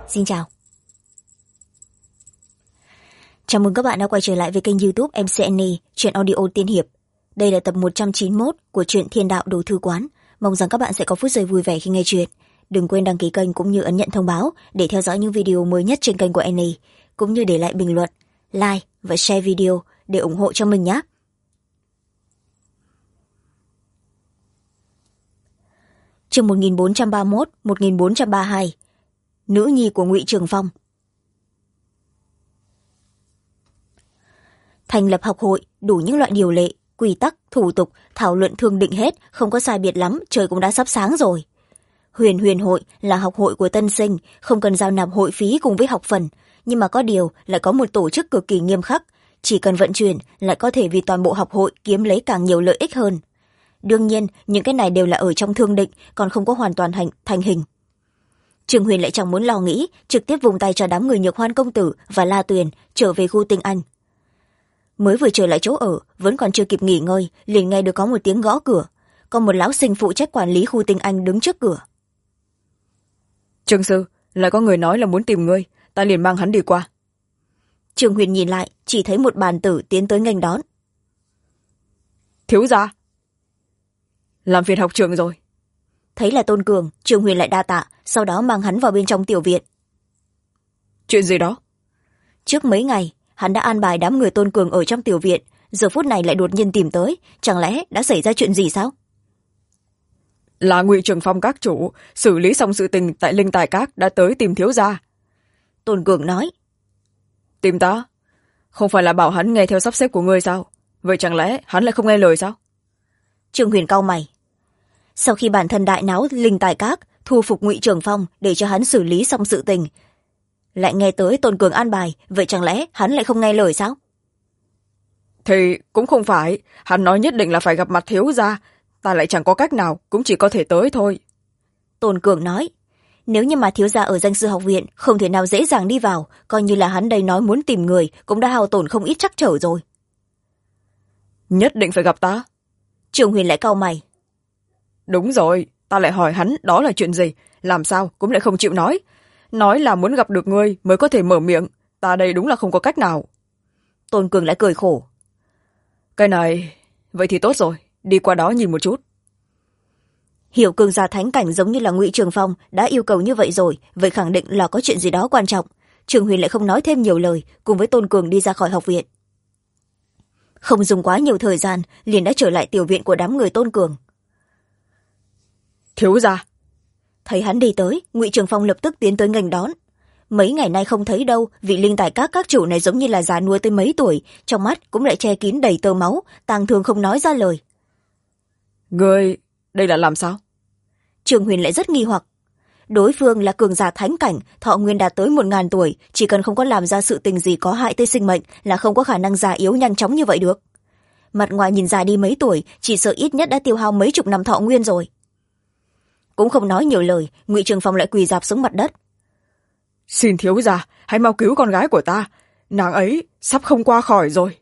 Xin chào. Chào mừng các bạn đã quay trở lại với kênh YouTube MCNE Truyện Audio Tiên Hiệp. Đây là tập 191 của truyện Thiên Đạo Đồ Thư Quán. Mong rằng các bạn sẽ có phút giây vui vẻ khi nghe truyện. Đừng quên đăng ký kênh cũng như ấn nhận thông báo để theo dõi những video mới nhất trên kênh của NE, cũng như để lại bình luận, like và share video để ủng hộ cho mình nhé. Chương 1431, 1432. Nữ nhi của Ngụy Trường Phong. Thành lập học hội, đủ những loại điều lệ, quy tắc, thủ tục, thảo luận thương định hết, không có sai biệt lắm, trời cũng đã sắp sáng rồi. Huyền hội là học hội của tân sinh, không cần giao nạp hội phí cùng với học phần, nhưng mà có điều lại có một tổ chức cực kỳ nghiêm khắc, chỉ cần vận chuyển lại có thể vì toàn bộ học hội kiếm lấy càng nhiều lợi ích hơn. Đương nhiên, những cái này đều là ở trong thương định, còn không có hoàn toàn thành hình. Trường Huyền lại chẳng muốn lo nghĩ, trực tiếp vùng tay cho đám người Nhược Hoan công tử và La Tuyền trở về khu Tinh Anh. Mới vừa trở lại chỗ ở, vẫn còn chưa kịp nghỉ ngơi, liền nghe được có một tiếng gõ cửa. Có một lão sinh phụ trách quản lý khu Tinh Anh đứng trước cửa. Trường sư, lại có người nói là muốn tìm ngươi, ta liền mang hắn đi qua. Trường Huyền nhìn lại, chỉ thấy một bàn tử tiến tới nghênh đón. Thiếu gia, làm phiền học trưởng rồi. Thấy là Tôn Cường, Trường Huyền lại đa tạ, sau đó mang hắn vào bên trong tiểu viện. Chuyện gì đó? Trước mấy ngày, hắn đã an bài đám người Tôn Cường ở trong tiểu viện, giờ phút này lại đột nhiên tìm tới, chẳng lẽ đã xảy ra chuyện gì sao? Là Ngụy Trường Phong các chủ xử lý xong sự tình tại Linh Tài Các đã tới tìm thiếu gia. Tôn Cường nói. Tìm ta? Không phải là bảo hắn nghe theo sắp xếp của ngươi sao? Vậy chẳng lẽ hắn lại không nghe lời sao? Trường Huyền cau mày. Sau khi bản thân đại náo Linh Tài Các thu phục Ngụy Trường Phong để cho hắn xử lý xong sự tình, lại nghe tới Tôn Cường an bài, vậy chẳng lẽ hắn lại không nghe lời sao? Thì cũng không phải, hắn nói nhất định là phải gặp mặt thiếu gia, ta lại chẳng có cách nào, cũng chỉ có thể tới thôi. Tôn Cường nói. Nếu như mà thiếu gia ở danh sư học viện không thể nào dễ dàng đi vào, coi như là hắn đây nói muốn tìm người cũng đã hao tổn không ít trắc trở rồi. Nhất định phải gặp ta? Trường Huyền lại cau mày. Đúng rồi, ta lại hỏi hắn đó là chuyện gì, làm sao cũng lại không chịu nói là muốn gặp được ngươi mới có thể mở miệng, ta đây đúng là không có cách nào. Tôn Cường lại cười khổ. Cái này, vậy thì tốt rồi, đi qua đó nhìn một chút. Hiểu cường giả thánh cảnh giống như là Ngụy Trường Phong đã yêu cầu như vậy rồi, vậy khẳng định là có chuyện gì đó quan trọng. Trường Huyền lại không nói thêm nhiều lời, cùng với Tôn Cường đi ra khỏi học viện. Không dùng quá nhiều thời gian, liền đã trở lại tiểu viện của đám người Tôn Cường. Thiếu gia. Thấy hắn đi tới, Ngụy Trường Phong lập tức tiến tới nghênh đón. Mấy ngày nay không thấy đâu, vị Linh Tài các chủ này giống như là già nua tới mấy tuổi, trong mắt cũng lại che kín đầy tơ máu, tang thương không nói ra lời. Ngươi đây là làm sao? Trường Huyền lại rất nghi hoặc. Đối phương là cường giả thánh cảnh, thọ nguyên đạt tới 1000 tuổi, chỉ cần không có làm ra sự tình gì có hại tới sinh mệnh là không có khả năng già yếu nhanh chóng như vậy được. Mặt ngoài nhìn già đi mấy tuổi, chỉ sợ ít nhất đã tiêu hao mấy chục năm thọ nguyên rồi. Cũng không nói nhiều lời, Ngụy Trường Phong lại quỳ rạp xuống mặt đất. Xin thiếu gia, hãy mau cứu con gái của ta, nàng ấy sắp không qua khỏi rồi.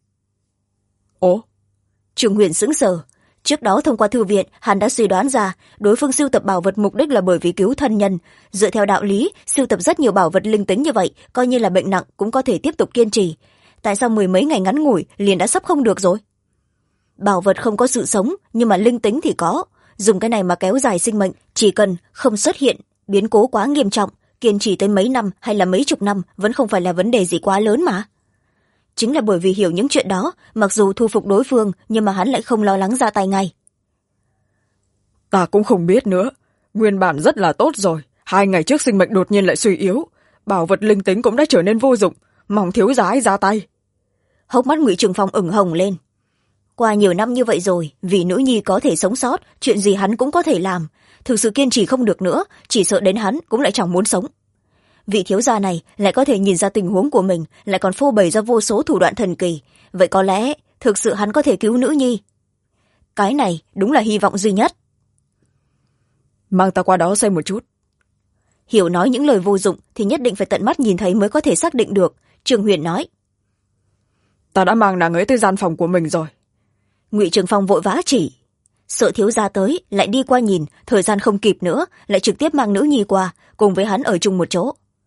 Ồ? Trường Huyền sững sờ. Trước đó thông qua thư viện, hắn đã suy đoán ra đối phương sưu tập bảo vật mục đích là bởi vì cứu thân nhân. Dựa theo đạo lý, sưu tập rất nhiều bảo vật linh tính như vậy, coi như là bệnh nặng cũng có thể tiếp tục kiên trì. Tại sao mười mấy ngày ngắn ngủi liền đã sắp không được rồi? Bảo vật không có sự sống, nhưng mà linh tính thì có. Dùng cái này mà kéo dài sinh mệnh, chỉ cần không xuất hiện biến cố quá nghiêm trọng, kiên trì tới mấy năm hay là mấy chục năm vẫn không phải là vấn đề gì quá lớn mà. Chính là bởi vì hiểu những chuyện đó, mặc dù thu phục đối phương, nhưng mà hắn lại không lo lắng ra tay ngay. Ta cũng không biết nữa, nguyên bản rất là tốt rồi, 2 ngày trước sinh mệnh đột nhiên lại suy yếu, bảo vật linh tính cũng đã trở nên vô dụng, mong thiếu gia ấy ra tay. Hốc mắt Ngụy Trường Phong ửng hồng lên. Qua nhiều năm như vậy rồi, vì nữ nhi có thể sống sót, chuyện gì hắn cũng có thể làm. Thực sự kiên trì không được nữa, chỉ sợ đến hắn cũng lại chẳng muốn sống. Vị thiếu gia này lại có thể nhìn ra tình huống của mình, lại còn phô bày ra vô số thủ đoạn thần kỳ. Vậy có lẽ, thực sự hắn có thể cứu nữ nhi. Cái này đúng là hy vọng duy nhất. Mang ta qua đó xem một chút. Hiểu nói những lời vô dụng thì nhất định phải tận mắt nhìn thấy mới có thể xác định được. Trường Huyền nói. Ta đã mang nàng ấy tới gian phòng của mình rồi. Ngụy Trường Phong vội vã chỉ. Sợ thiếu gia tới, lại đi qua nhìn, thời gian không kịp nữa, lại trực tiếp mang nữ nhi qua, cùng với hắn ở chung một chỗ.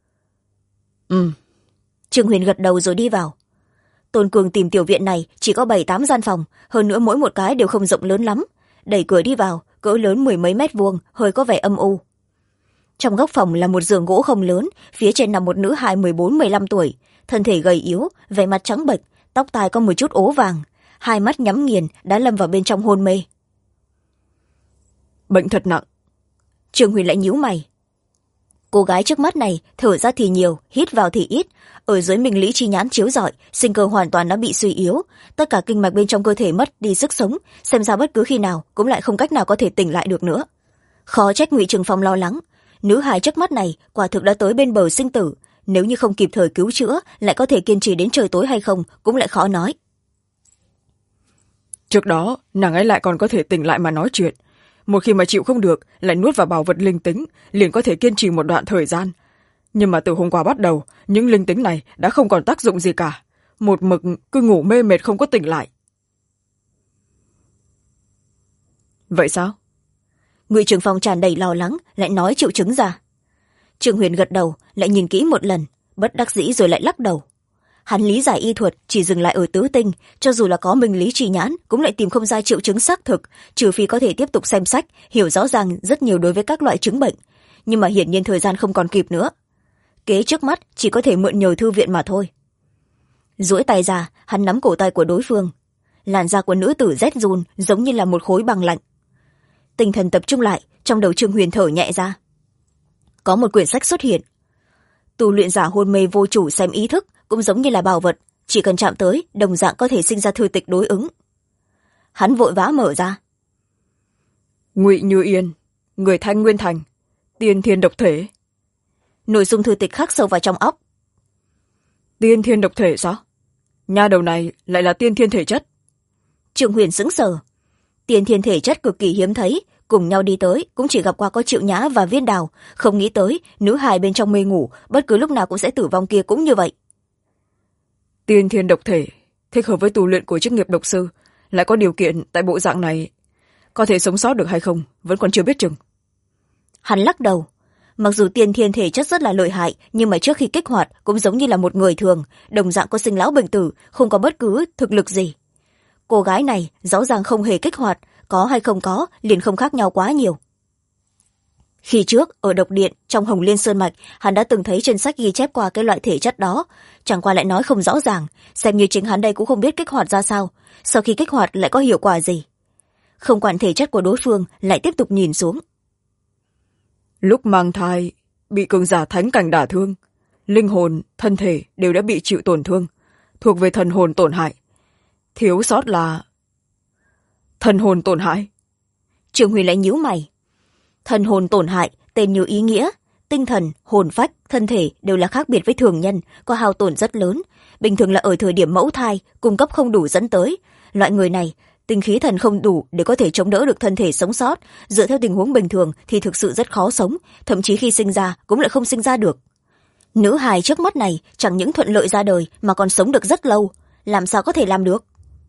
Ừ. Trương Huyền gật đầu rồi đi vào. Tôn Cường tìm tiểu viện này chỉ có 7-8 gian phòng, hơn nữa mỗi một cái đều không rộng lớn lắm. Đẩy cửa đi vào, cỡ lớn 10 mấy mét vuông, hơi có vẻ âm u. Trong góc phòng là một giường gỗ không lớn, phía trên nằm một nữ hài 14-15 tuổi, thân thể gầy yếu, vẻ mặt trắng bệch, tóc tai có một chút ố vàng, hai mắt nhắm nghiền đã lâm vào bên trong hôn mê. Bệnh thật nặng. Trương Huyền lại nhíu mày. Cô gái trước mắt này thở ra thì nhiều, hít vào thì ít, ở dưới minh lý chi nhãn chiếu rọi, sinh cơ hoàn toàn đã bị suy yếu, tất cả kinh mạch bên trong cơ thể mất đi sức sống, xem ra bất cứ khi nào cũng lại không cách nào có thể tỉnh lại được nữa. Khó trách Ngụy Trường Phong lo lắng, nữ hài trước mắt này quả thực đã tới bên bờ sinh tử, nếu như không kịp thời cứu chữa lại có thể kiên trì đến trời tối hay không cũng lại khó nói. Trước đó nàng ấy lại còn có thể tỉnh lại mà nói chuyện, một khi mà chịu không được lại nuốt vào bảo vật linh tính, liền có thể kiên trì một đoạn thời gian. Nhưng mà từ hôm qua bắt đầu, những linh tính này đã không còn tác dụng gì cả, một mực cứ ngủ mê mệt không có tỉnh lại. Vậy sao? Ngụy Trường Phong tràn đầy lo lắng lại nói triệu chứng ra. Trương Huyền gật đầu, lại nhìn kỹ một lần, bất đắc dĩ rồi lại lắc đầu. Hắn lý giải y thuật chỉ dừng lại ở tứ tinh, cho dù là có minh lý trì nhãn cũng lại tìm không ra triệu chứng xác thực, trừ phi có thể tiếp tục xem sách, hiểu rõ ràng rất nhiều đối với các loại chứng bệnh. Nhưng mà hiển nhiên thời gian không còn kịp nữa. Kế trước mắt chỉ có thể mượn nhờ thư viện mà thôi. Duỗi tay ra, hắn nắm cổ tay của đối phương. Làn da của nữ tử rét run, giống như là một khối băng lạnh. Tinh thần tập trung lại, trong đầu Trương Huyền thở nhẹ ra. Có một quyển sách xuất hiện. Tu luyện giả hôn mê vô chủ xem ý thức, cũng giống như là bảo vật, chỉ cần chạm tới đồng dạng có thể sinh ra thư tịch đối ứng. Hắn vội vã mở ra. Ngụy Như Yên, người Thanh Nguyên Thành, tiên thiên độc thể. Nội dung thư tịch khắc sâu vào trong óc. Tiên thiên độc thể sao? Nha đầu này lại là tiên thiên thể chất. Trương Huyền sững sờ. Tiên thiên thể chất cực kỳ hiếm thấy, cùng nhau đi tới cũng chỉ gặp qua có Triệu Nhã và Viên Đào, không nghĩ tới nữ hài bên trong mê ngủ bất cứ lúc nào cũng sẽ tử vong kia cũng như vậy. Tiên thiên độc thể thích hợp với tu luyện của chức nghiệp độc sư, lại có điều kiện tại bộ dạng này, có thể sống sót được hay không vẫn còn chưa biết chừng. Hắn lắc đầu. Mặc dù tiên thiên thể chất rất là lợi hại, nhưng mà trước khi kích hoạt cũng giống như là một người thường, đồng dạng có sinh lão bệnh tử, không có bất cứ thực lực gì. Cô gái này rõ ràng không hề kích hoạt, có hay không có liền không khác nhau quá nhiều. Khi trước ở độc điện trong Hồng Liên Sơn Mạch, hắn đã từng thấy trên sách ghi chép qua cái loại thể chất đó, chẳng qua lại nói không rõ ràng, xem như chính hắn đây cũng không biết kích hoạt ra sao, sau khi kích hoạt lại có hiệu quả gì. Không quản thể chất của đối phương, lại tiếp tục nhìn xuống. Lúc mang thai bị cường giả thánh cảnh đả thương, linh hồn thân thể đều đã bị chịu tổn thương, thuộc về thần hồn tổn hại. Thiếu sót là thần hồn tổn hại. Trường Huy lại nhíu mày. Thần hồn tổn hại tên như ý nghĩa, tinh thần, hồn phách, thân thể đều là khác biệt với thường nhân, có hao tổn rất lớn, bình thường là ở thời điểm mẫu thai cung cấp không đủ dẫn tới. Loại người này tinh khí thần không đủ để có thể chống đỡ được thân thể sống sót, dựa theo tình huống bình thường thì thực sự rất khó sống, thậm chí khi sinh ra cũng lại không sinh ra được. Nữ hài trước mắt này chẳng những thuận lợi ra đời mà còn sống được rất lâu, làm sao có thể làm được?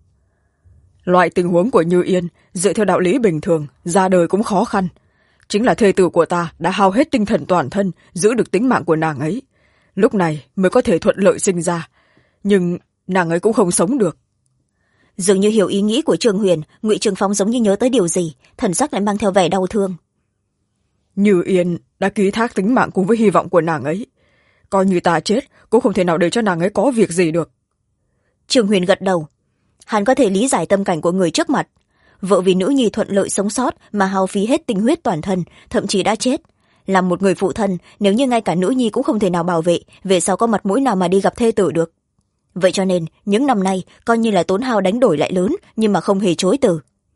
Loại tình huống của Như Yên dựa theo đạo lý bình thường ra đời cũng khó khăn, chính là thê tử của ta đã hao hết tinh thần toàn thân giữ được tính mạng của nàng ấy, lúc này mới có thể thuận lợi sinh ra, nhưng nàng ấy cũng không sống được. Dường như hiểu ý nghĩ của Trường Huyền, Ngụy Trường Phong giống như nhớ tới điều gì, thần sắc lại mang theo vẻ đau thương. Như Yên đã ký thác tính mạng cùng với hy vọng của nàng ấy, coi như ta chết cũng không thể nào để cho nàng ấy có việc gì được. Trường Huyền gật đầu. Hắn có thể lý giải tâm cảnh của người trước mặt. Vợ vì nữ nhi thuận lợi sống sót mà hao phí hết tinh huyết toàn thân, thậm chí đã chết. Làm một người phụ thân, nếu như ngay cả nữ nhi cũng không thể nào bảo vệ, về sau có mặt mũi nào mà đi gặp thê tử được. Vậy cho nên những năm nay coi như là tốn hao đánh đổi lại lớn, nhưng mà không hề chối từ.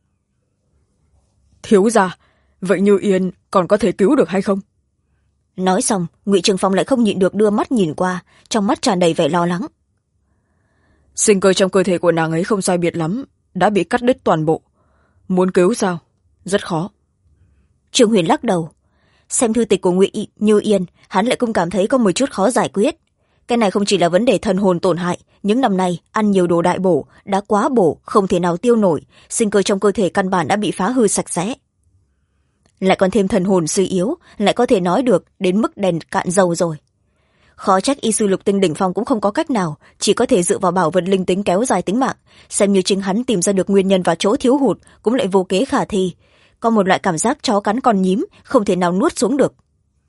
Thiếu gia, vậy Như Yên còn có thể cứu được hay không? Nói xong, Ngụy Trường Phong lại không nhịn được đưa mắt nhìn qua, trong mắt tràn đầy vẻ lo lắng. Sinh cơ trong cơ thể của nàng ấy không sai biệt lắm, đã bị cắt đứt toàn bộ. Muốn cứu sao? Rất khó. Trường Huyền lắc đầu. Xem thư tịch của Ngụy Như Yên, hắn lại cũng cảm thấy có một chút khó giải quyết. Cái này không chỉ là vấn đề thần hồn tổn hại, những năm nay ăn nhiều đồ đại bổ, đã quá bổ, không thể nào tiêu nổi, sinh cơ trong cơ thể căn bản đã bị phá hư sạch sẽ. Lại còn thêm thần hồn suy yếu, lại có thể nói được đến mức đèn cạn dầu rồi. khó trách y sư lục tinh đỉnh phong cũng không có cách nào, chỉ có thể dựa vào bảo vật linh tính kéo dài tính mạng. Xem như chính hắn tìm ra được nguyên nhân và chỗ thiếu hụt cũng lại vô kế khả thi. Có một loại cảm giác chó cắn con nhím, không thể nào nuốt xuống được.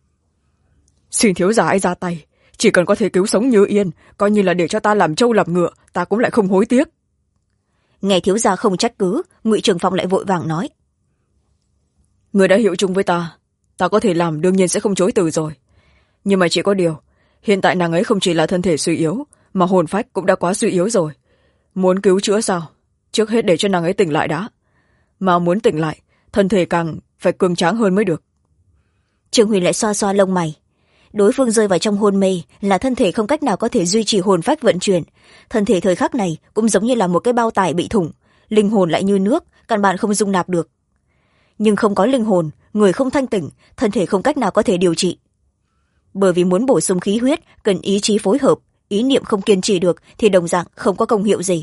Xin thiếu gia hãy ra tay, chỉ cần có thể cứu sống Như Yên, coi như là để cho ta làm trâu làm ngựa, ta cũng lại không hối tiếc. Nghe thiếu gia không trách cứ, Ngụy Trường Phong lại vội vàng nói: Người đã hiệu chung với ta có thể làm đương nhiên sẽ không chối từ rồi. Nhưng mà chỉ có điều, hiện tại nàng ấy không chỉ là thân thể suy yếu, mà hồn phách cũng đã quá suy yếu rồi. Muốn cứu chữa sao? Trước hết để cho nàng ấy tỉnh lại đã. Mà muốn tỉnh lại, thân thể càng phải cường tráng hơn mới được. Trương Huyền lại xoa xoa lông mày. Đối phương rơi vào trong hôn mê là thân thể không cách nào có thể duy trì hồn phách vận chuyển. Thân thể thời khắc này cũng giống như là một cái bao tải bị thủng, linh hồn lại như nước, căn bản không dung nạp được. Nhưng không có linh hồn, người không thanh tỉnh, thân thể không cách nào có thể điều trị. Bởi vì muốn bổ sung khí huyết cần ý chí phối hợp, ý niệm không kiên trì được thì đồng dạng không có công hiệu gì.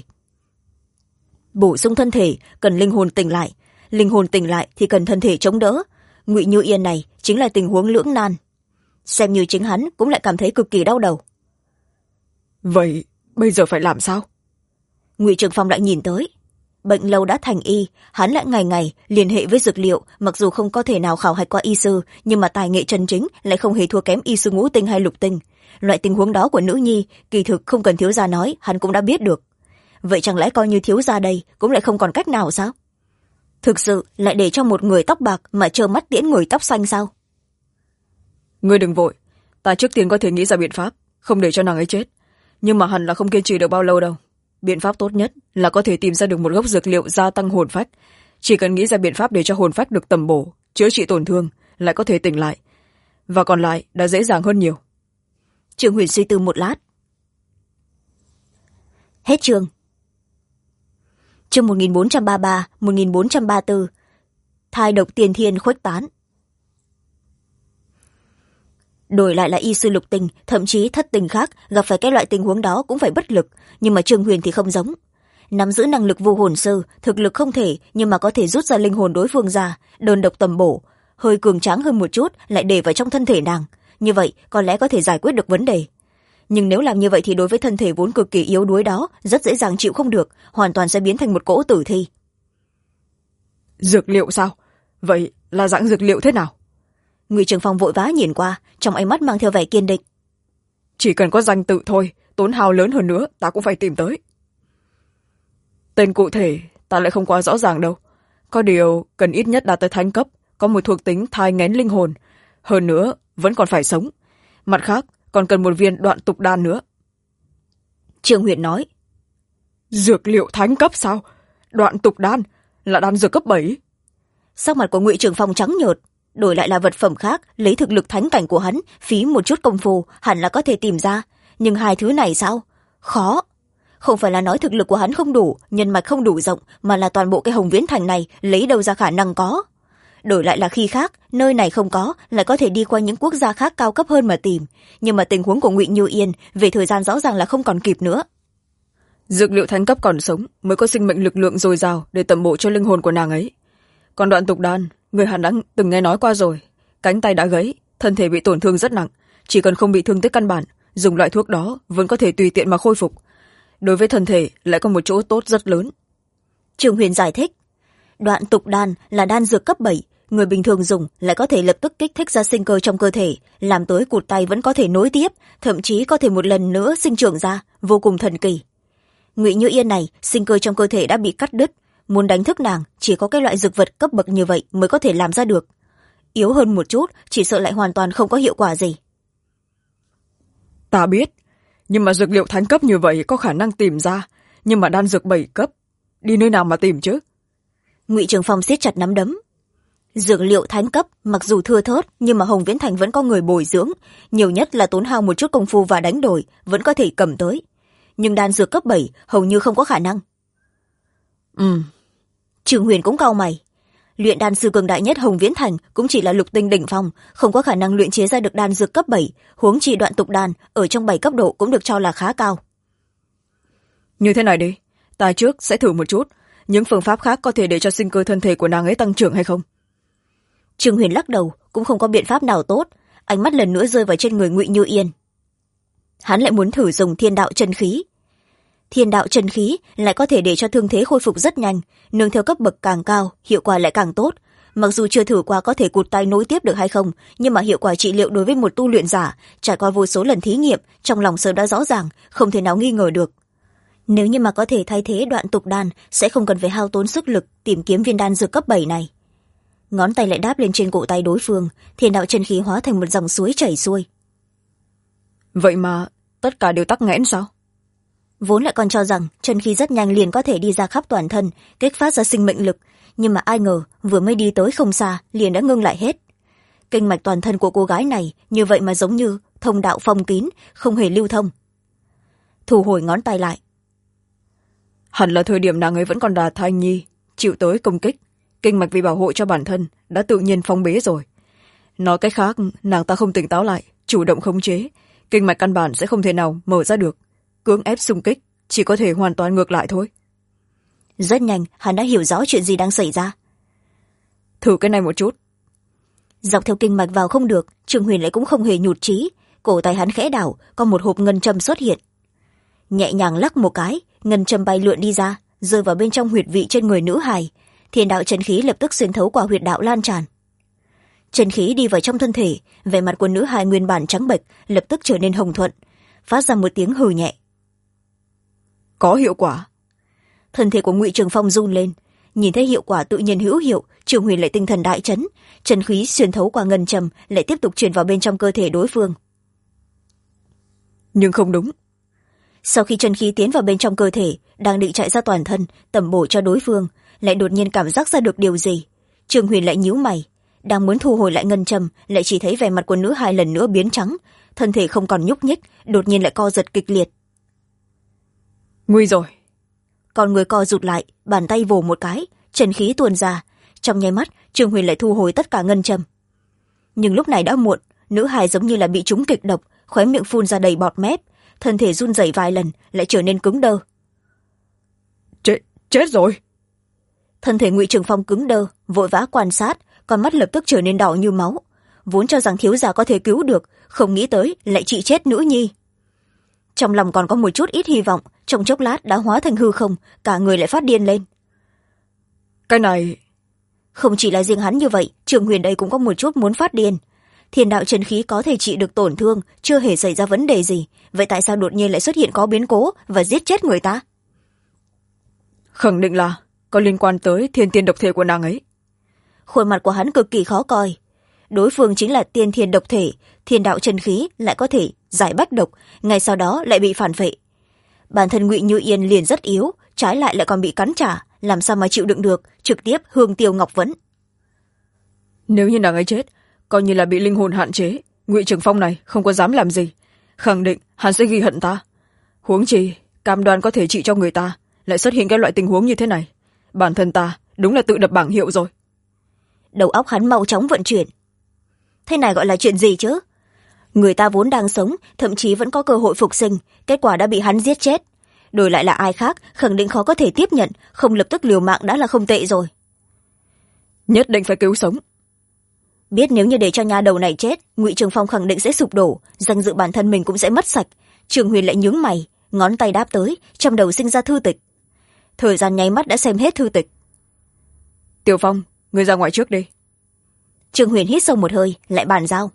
Bổ sung thân thể cần linh hồn tỉnh lại thì cần thân thể chống đỡ. Ngụy Như Yên này chính là tình huống lưỡng nan. Xem như chính hắn cũng lại cảm thấy cực kỳ đau đầu. Vậy bây giờ phải làm sao? Ngụy Trường Phong lại nhìn tới. Bệnh lâu đã thành y, hắn lại ngày ngày liên hệ với dược liệu, mặc dù không có thể nào khảo hạch qua y sư, nhưng mà tài nghệ chân chính lại không hề thua kém y sư ngũ tinh hay lục tinh. Loại tình huống đó của nữ nhi, kỳ thực không cần thiếu gia nói, hắn cũng đã biết được. Vậy chẳng lẽ coi như thiếu gia đây cũng lại không còn cách nào sao? Thực sự lại để cho một người tóc bạc mà trơ mắt tiễn người tóc xanh sao? Ngươi đừng vội, ta trước tiên có thể nghĩ ra biện pháp, không để cho nàng ấy chết. Nhưng mà hẳn là không kiên trì được bao lâu đâu. Biện pháp tốt nhất là có thể tìm ra được một gốc dược liệu gia tăng hồn phách. Chỉ cần nghĩ ra biện pháp để cho hồn phách được tầm bổ, chữa trị tổn thương, lại có thể tỉnh lại. Và còn lại đã dễ dàng hơn nhiều. Trương Huyền suy tư một lát. Hết chương. Chương 1433, 1434. Thai độc tiền thiên khuếch tán. Đổi lại là y sư lục tình, thậm chí thất tình khác gặp phải cái loại tình huống đó cũng phải bất lực, nhưng mà Trương Huyền thì không giống. Nắm giữ năng lực vô hồn sư, thực lực không thể nhưng mà có thể rút ra linh hồn đối phương ra, đơn độc tầm bổ, hơi cường tráng hơn một chút lại để vào trong thân thể nàng, như vậy có lẽ có thể giải quyết được vấn đề. Nhưng nếu làm như vậy thì đối với thân thể vốn cực kỳ yếu đuối đó rất dễ dàng chịu không được, hoàn toàn sẽ biến thành một cỗ tử thi. Dược liệu sao? Vậy là dạng dược liệu thế nào? Ngụy Trường Phong vội vã nhìn qua, trong ánh mắt mang theo vẻ kiên định. Chỉ cần có danh tự thôi, tốn hao lớn hơn nữa ta cũng phải tìm tới. Tên cụ thể ta lại không quá rõ ràng đâu. Có điều cần ít nhất đạt tới thánh cấp, có một thuộc tính thai nghén linh hồn. Hơn nữa vẫn còn phải sống. Mặt khác còn cần một viên đoạn tục đan nữa. Trương Huyền nói. Dược liệu thánh cấp sao? Đoạn tục đan là đan dược cấp 7. Sắc mặt của Ngụy Trường Phong trắng nhợt. Đổi lại là vật phẩm khác, lấy thực lực thánh cảnh của hắn, phí một chút công phu hẳn là có thể tìm ra. Nhưng hai thứ này sao? Khó. Không phải là nói thực lực của hắn không đủ, nhân mạch không đủ rộng, mà là toàn bộ cái Hồng Viễn Thành này lấy đâu ra khả năng có. Đổi lại là khi khác, nơi này không có, lại có thể đi qua những quốc gia khác cao cấp hơn mà tìm. Nhưng mà tình huống của Ngụy Như Yên về thời gian rõ ràng là không còn kịp nữa. Dược liệu thánh cấp còn sống mới có sinh mệnh lực lượng dồi dào để tầm bổ cho linh hồn của nàng ấy. Còn đoạn tục đan, người hẳn đã từng nghe nói qua rồi. Cánh tay đã gãy, thân thể bị tổn thương rất nặng, chỉ cần không bị thương tích căn bản, dùng loại thuốc đó vẫn có thể tùy tiện mà khôi phục. Đối với thân thể lại có một chỗ tốt rất lớn. Trương Huyền giải thích. Đoạn tục đan là đan dược cấp 7, người bình thường dùng lại có thể lập tức kích thích ra sinh cơ trong cơ thể, làm tới cụt tay vẫn có thể nối tiếp, thậm chí có thể một lần nữa sinh trưởng ra, vô cùng thần kỳ. Ngụy Như Yên này, sinh cơ trong cơ thể đã bị cắt đứt, muốn đánh thức nàng chỉ có cái loại dược vật cấp bậc như vậy mới có thể làm ra được. Yếu hơn một chút chỉ sợ lại hoàn toàn không có hiệu quả gì. Ta biết, nhưng mà dược liệu thánh cấp như vậy có khả năng tìm ra, nhưng mà đan dược 7 cấp đi nơi nào mà tìm chứ? Ngụy Trường Phong siết chặt nắm đấm. Dược liệu thánh cấp mặc dù thưa thớt nhưng mà Hồng Viễn Thành vẫn có người bồi dưỡng, nhiều nhất là tốn hao một chút công phu và đánh đổi vẫn có thể cầm tới, nhưng đan dược cấp 7 hầu như không có khả năng. Trương Huyền cũng cau mày. Luyện đan sư cường đại nhất Hồng Viễn Thành cũng chỉ là lục tinh đỉnh phong, không có khả năng luyện chế ra được đan dược cấp 7, huống chi đoạn tục đan ở trong 7 cấp độ cũng được cho là khá cao. Như thế này đi, ta trước sẽ thử một chút, những phương pháp khác có thể để cho sinh cơ thân thể của nàng ấy tăng trưởng hay không? Trương Huyền lắc đầu, cũng không có biện pháp nào tốt, ánh mắt lần nữa rơi vào trên người Ngụy Như Yên. hắn lại muốn thử dùng thiên đạo chân khí. Thiên đạo chân khí lại có thể để cho thương thế khôi phục rất nhanh, nương theo cấp bậc càng cao hiệu quả lại càng tốt. Mặc dù chưa thử qua có thể cụt tay nối tiếp được hay không, nhưng mà hiệu quả trị liệu đối với một tu luyện giả trải qua vô số lần thí nghiệm, trong lòng sớm đã rõ ràng, không thể nào nghi ngờ được. Nếu như mà có thể thay thế đoạn tục đan, sẽ không cần phải hao tốn sức lực tìm kiếm viên đan dược cấp 7 này. Ngón tay lại đáp lên trên cổ tay đối phương, thiên đạo chân khí hóa thành một dòng suối chảy xuôi. Vậy mà tất cả đều tắc nghẽn sao? Vốn lại còn cho rằng chân khí rất nhanh liền có thể đi ra khắp toàn thân, kích phát ra sinh mệnh lực, nhưng mà ai ngờ vừa mới đi tới không xa liền đã ngưng lại hết. Kinh mạch toàn thân của cô gái này như vậy mà giống như thông đạo phong kín, không hề lưu thông. Thu hồi ngón tay lại. Hẳn là thời điểm nàng ấy vẫn còn là thai nhi, chịu tới công kích, kinh mạch vì bảo hộ cho bản thân đã tự nhiên phong bế rồi. Nói cách khác, nàng ta không tỉnh táo lại, chủ động khống chế, kinh mạch căn bản sẽ không thể nào mở ra được, cưỡng ép xung kích chỉ có thể hoàn toàn ngược lại thôi. Rất nhanh hắn đã hiểu rõ chuyện gì đang xảy ra. Thử cái này một chút. Dọc theo kinh mạch vào không được, Trương Huyền lại cũng không hề nhụt chí, cổ tay hắn khẽ đảo, có một hộp ngân châm xuất hiện. Nhẹ nhàng lắc một cái, ngân châm bay lượn đi ra, rơi vào bên trong huyệt vị trên người nữ hài. Thiên đạo chân khí lập tức xuyên thấu qua huyệt đạo lan tràn. Chân khí đi vào trong thân thể, vẻ mặt của nữ hài nguyên bản trắng bệch lập tức trở nên hồng thuận, phát ra một tiếng hừ nhẹ. Có hiệu quả. Thân thể của Ngụy Trường Phong run lên, nhìn thấy hiệu quả tự nhiên hữu hiệu, Trường Huyền lại tinh thần đại chấn, chân khí xuyên thấu qua ngân châm lại tiếp tục truyền vào bên trong cơ thể đối phương. Nhưng không đúng. Sau khi chân khí tiến vào bên trong cơ thể, đang định chạy ra toàn thân tẩm bổ cho đối phương, lại đột nhiên cảm giác ra được điều gì. Trường Huyền lại nhíu mày, đang muốn thu hồi lại ngân châm, lại chỉ thấy vẻ mặt của nữ hài lần nữa biến trắng, thân thể không còn nhúc nhích, đột nhiên lại co giật kịch liệt. Nguy rồi. Con người co rụt lại, bàn tay vồ một cái, chân khí tuôn ra, trong nháy mắt Trường Huyền lại thu hồi tất cả ngân châm. Nhưng lúc này đã muộn, nữ hài giống như là bị trúng kịch độc, khóe miệng phun ra đầy bọt mép, thân thể run rẩy vài lần lại trở nên cứng đơ. Chết rồi. Thân thể Ngụy Trường Phong cứng đơ, vội vã quan sát, con mắt lập tức trở nên đỏ như máu. Vốn cho rằng thiếu gia có thể cứu được, không nghĩ tới lại trị chết nữ nhi. Trong lòng còn có một chút ít hy vọng, trong chốc lát đã hóa thành hư không, cả người lại phát điên lên. Cái này... Không chỉ là riêng hắn như vậy, Trường Huyền đây cũng có một chút muốn phát điên. Thiên đạo chân khí có thể trị được tổn thương, chưa hề xảy ra vấn đề gì, vậy tại sao đột nhiên lại xuất hiện có biến cố và giết chết người ta? Khẳng định là có liên quan tới thiên tiên độc thể của nàng ấy. Khuôn mặt của hắn cực kỳ khó coi. Đối phương chính là tiên thiên độc thể, thiên đạo chân khí lại có thể giải bách độc, ngay sau đó lại bị phản phệ. Bản thân Ngụy Như Yên liền rất yếu, trái lại lại còn bị cắn trả, làm sao mà chịu đựng được, trực tiếp hương tiêu ngọc vẫn. Nếu như nàng ấy chết, coi như là bị linh hồn hạn chế, Ngụy Trường Phong này không có dám làm gì, khẳng định hắn sẽ ghi hận ta. Huống chi cam đoan có thể trị cho người ta, lại xuất hiện cái loại tình huống như thế này, bản thân ta đúng là tự đập bảng hiệu rồi. Đầu óc hắn mau chóng vận chuyển. Thế này gọi là chuyện gì chứ? Người ta vốn đang sống, thậm chí vẫn có cơ hội phục sinh, kết quả đã bị hắn giết chết. Đổi lại là ai khác, khẳng định khó có thể tiếp nhận, không lập tức liều mạng đã là không tệ rồi. Nhất định phải cứu sống. Biết nếu như để cho nha đầu này chết, Ngụy Trường Phong khẳng định sẽ sụp đổ, danh dự bản thân mình cũng sẽ mất sạch. Trường Huyền lại nhướng mày, ngón tay đáp tới, trong đầu sinh ra thư tịch. Thời gian nháy mắt đã xem hết thư tịch. Tiểu Phong, ngươi ra ngoài trước đi. Trường Huyền hít sâu một hơi, lại bàn giao.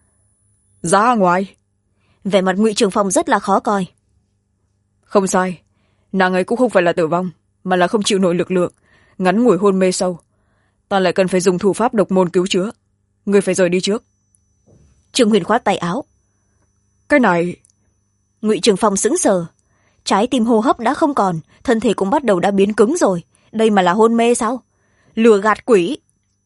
Ra ngoài. Vẻ mặt Ngụy Trường Phong rất là khó coi. Không sai, nàng ấy cũng không phải là tử vong, mà là không chịu nổi lực lượng, ngắn ngủi hôn mê sâu. Ta lại cần phải dùng thủ pháp độc môn cứu chữa. Ngươi phải rời đi trước. Trường Huyền khoát tay áo. Cái này... Ngụy Trường Phong sững sờ. Trái tim hô hấp đã không còn, thân thể cũng bắt đầu đã biến cứng rồi. Đây mà là hôn mê sao? Lừa gạt quỷ.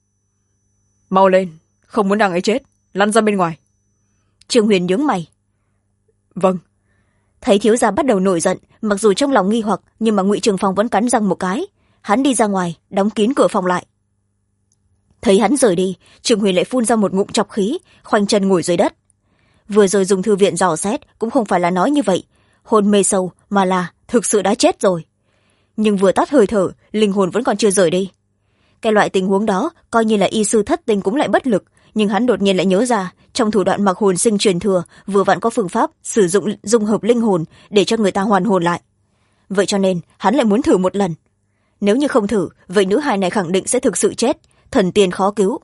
Mau lên, không muốn nàng ấy chết, lăn ra bên ngoài. Trường Huyền nhướng mày. Vâng. Thấy thiếu gia bắt đầu nổi giận, mặc dù trong lòng nghi hoặc, nhưng mà Ngụy Trường Phong vẫn cắn răng một cái. Hắn đi ra ngoài, đóng kín cửa phòng lại. Thấy hắn rời đi, Trường Huyền lại phun ra một ngụm trọc khí, khoanh chân ngồi dưới đất. Vừa rồi dùng thư viện dò xét cũng không phải là nói như vậy, hôn mê sâu, mà là thực sự đã chết rồi. Nhưng vừa tắt hơi thở, linh hồn vẫn còn chưa rời đi. Cái loại tình huống đó coi như là y sư thất tinh cũng lại bất lực, nhưng hắn đột nhiên lại nhớ ra trong thủ đoạn mặc hồn sinh truyền thừa vừa vặn có phương pháp sử dụng dung hợp linh hồn để cho người ta hoàn hồn lại. Vậy cho nên hắn lại muốn thử một lần. Nếu như không thử, vậy nữ hài này khẳng định sẽ thực sự chết, thần tiên khó cứu.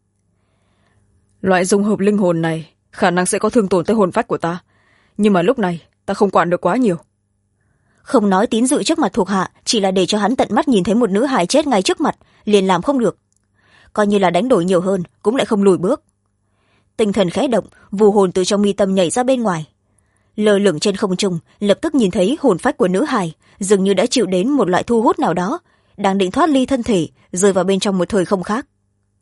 Loại dung hợp linh hồn này khả năng sẽ có thương tổn tới hồn phách của ta, nhưng mà lúc này ta không quản được quá nhiều. Không nói tín dự trước mặt thuộc hạ, chỉ là để cho hắn tận mắt nhìn thấy một nữ hài chết ngay trước mặt, liền làm không được. Coi như là đánh đổi nhiều hơn cũng lại không lùi bước. Tinh thần khẽ động, vù hồn từ trong mi tâm nhảy ra bên ngoài. Lơ lửng trên không trung, lập tức nhìn thấy hồn phách của nữ hài dường như đã chịu đến một loại thu hút nào đó, đang định thoát ly thân thể, rơi vào bên trong một thời không khác.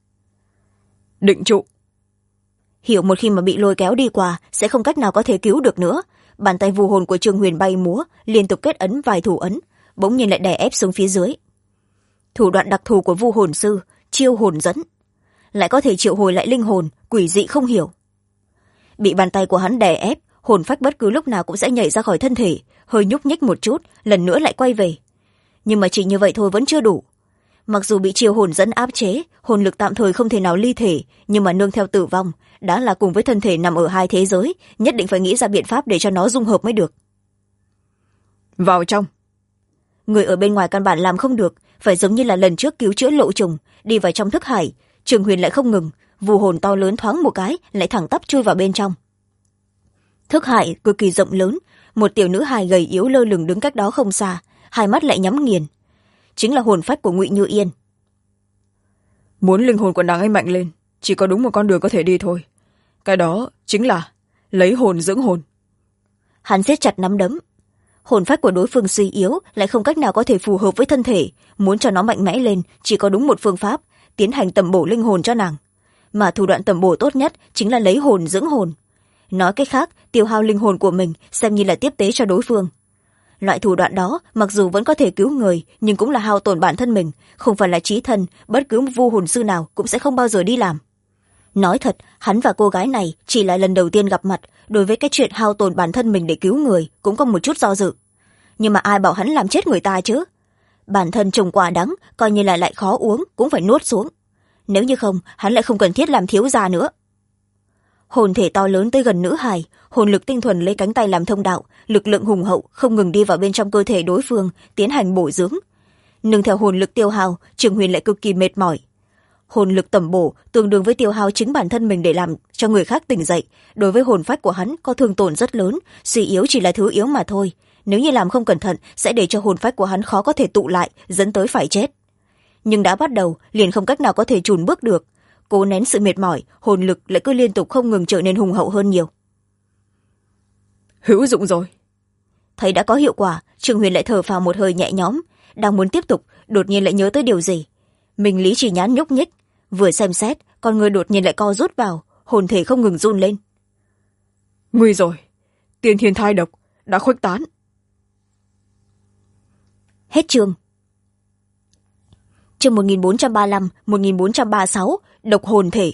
Định trụ. Hiểu một khi mà bị lôi kéo đi qua sẽ không cách nào có thể cứu được nữa. Bàn tay vù hồn của Trương Huyền bay múa, liên tục kết ấn vài thủ ấn, bỗng nhiên lại đè ép xuống phía dưới. Thủ đoạn đặc thù của vu hồn sư, chiêu hồn dẫn, lại có thể triệu hồi lại linh hồn, quỷ dị không hiểu. Bị bàn tay của hắn đè ép, hồn phách bất cứ lúc nào cũng sẽ nhảy ra khỏi thân thể, hơi nhúc nhích một chút, lần nữa lại quay về. Nhưng mà chỉ như vậy thôi vẫn chưa đủ. Mặc dù bị chiêu hồn dẫn áp chế, hồn lực tạm thời không thể nào ly thể, nhưng mà nương theo tử vong, đã là cùng với thân thể nằm ở hai thế giới, nhất định phải nghĩ ra biện pháp để cho nó dung hợp mới được. Vào trong. Người ở bên ngoài căn bản làm không được, phải giống như là lần trước cứu chữa lộ trùng, đi vào trong thức hải. Trường Huyền lại không ngừng, vù hồn to lớn thoáng một cái, lại thẳng tắp chui vào bên trong. Thức hải cực kỳ rộng lớn, một tiểu nữ hài gầy yếu lơ lửng đứng cách đó không xa, hai mắt lại nhắm nghiền. Chính là hồn phách của Ngụy Như Yên. Muốn linh hồn của nàng ấy mạnh lên, chỉ có đúng một con đường có thể đi thôi. Cái đó chính là lấy hồn dưỡng hồn. Hắn siết chặt nắm đấm. Hồn phách của đối phương suy yếu, lại không cách nào có thể phù hợp với thân thể, muốn cho nó mạnh mẽ lên chỉ có đúng một phương pháp, tiến hành tầm bổ linh hồn cho nàng. Mà thủ đoạn tầm bổ tốt nhất chính là lấy hồn dưỡng hồn. Nói cách khác, tiêu hao linh hồn của mình xem như là tiếp tế cho đối phương. Loại thủ đoạn đó mặc dù vẫn có thể cứu người, nhưng cũng là hao tổn bản thân mình, không phải là chí thân, bất cứ vu hồn sư nào cũng sẽ không bao giờ đi làm. Nói thật, hắn và cô gái này chỉ là lần đầu tiên gặp mặt, đối với cái chuyện hao tổn bản thân mình để cứu người cũng có một chút do dự. Nhưng mà ai bảo hắn làm chết người ta chứ? Bản thân trồng quả đắng, coi như là lại khó uống cũng phải nuốt xuống. Nếu như không, hắn lại không cần thiết làm thiếu gia nữa. Hồn thể to lớn tới gần nữ hài, hồn lực tinh thuần lấy cánh tay làm thông đạo, lực lượng hùng hậu không ngừng đi vào bên trong cơ thể đối phương, tiến hành bổ dưỡng. Nương theo hồn lực tiêu hao, Trường Huyền lại cực kỳ mệt mỏi. Hồn lực tầm bổ tương đương với tiêu hao chính bản thân mình để làm cho người khác tỉnh dậy. Đối với hồn phách của hắn có thương tổn rất lớn, suy yếu chỉ là thứ yếu mà thôi. Nếu như làm không cẩn thận sẽ để cho hồn phách của hắn khó có thể tụ lại, dẫn tới phải chết. Nhưng đã bắt đầu liền không cách nào có thể chùn bước được. Cố nén sự mệt mỏi, hồn lực lại cứ liên tục không ngừng trở nên hùng hậu hơn nhiều. Hữu dụng rồi. Thấy đã có hiệu quả, Trường Huyền lại thở phào một hơi nhẹ nhõm, đang muốn tiếp tục, đột nhiên lại nhớ tới điều gì. Mình lý chỉ nhãn nhúc nhích, vừa xem xét, con người đột nhiên lại co rút vào, hồn thể không ngừng run lên. Nguy rồi, tiên thiên thai độc đã khuếch tán. Hết chương. Chương 1435-1436, độc hồn thể.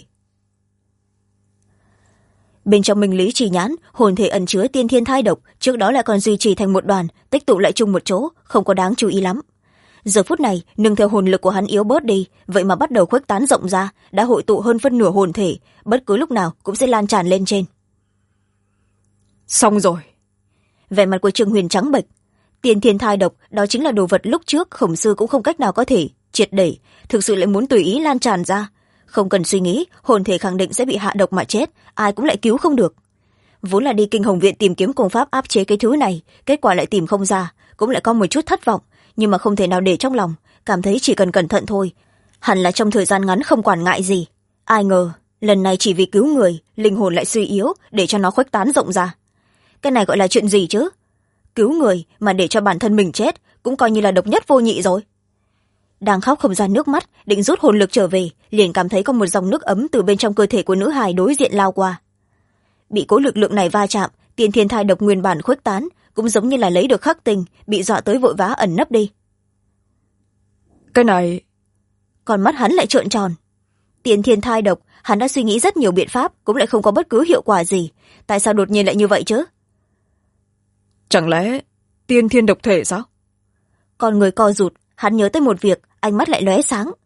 Bên trong minh lý chỉ nhãn, hồn thể ẩn chứa tiên thiên thai độc, trước đó lại còn duy trì thành một đoàn, tích tụ lại chung một chỗ, không có đáng chú ý lắm. Giờ phút này, nương theo hồn lực của hắn yếu bớt đi, vậy mà bắt đầu khuếch tán rộng ra, đã hội tụ hơn phân nửa hồn thể, bất cứ lúc nào cũng sẽ lan tràn lên trên. Xong rồi. Vẻ mặt của Trường Huyền trắng bệch. Tiên thiên thai độc, đó chính là đồ vật lúc trước Khổng Sư cũng không cách nào có thể triệt để, thực sự lại muốn tùy ý lan tràn ra. Không cần suy nghĩ, hồn thể khẳng định sẽ bị hạ độc mà chết, ai cũng lại cứu không được. Vốn là đi Kinh Hồng Viện tìm kiếm công pháp áp chế cái thứ này, kết quả lại tìm không ra, cũng lại có một chút thất vọng, nhưng mà không thể nào để trong lòng, cảm thấy chỉ cần cẩn thận thôi, hẳn là trong thời gian ngắn không quản ngại gì. Ai ngờ, lần này chỉ vì cứu người, linh hồn lại suy yếu, để cho nó khuếch tán rộng ra. Cái này gọi là chuyện gì chứ? Cứu người mà để cho bản thân mình chết, cũng coi như là độc nhất vô nhị rồi. Đang khóc không ra nước mắt, định rút hồn lực trở về, liền cảm thấy có một dòng nước ấm từ bên trong cơ thể của nữ hài đối diện lao qua. Bị cố lực lượng này va chạm, tiên thiên thai độc nguyên bản khuếch tán, cũng giống như là lấy được khắc tinh, bị dọa tới vội vã ẩn nấp đi. Cái này... Còn mắt hắn lại trợn tròn. Tiên thiên thai độc, hắn đã suy nghĩ rất nhiều biện pháp, cũng lại không có bất cứ hiệu quả gì. Tại sao đột nhiên lại như vậy chứ? Chẳng lẽ tiên thiên độc thể sao? Con người co rụt, hắn nhớ tới một việc, ánh mắt lại lóe sáng.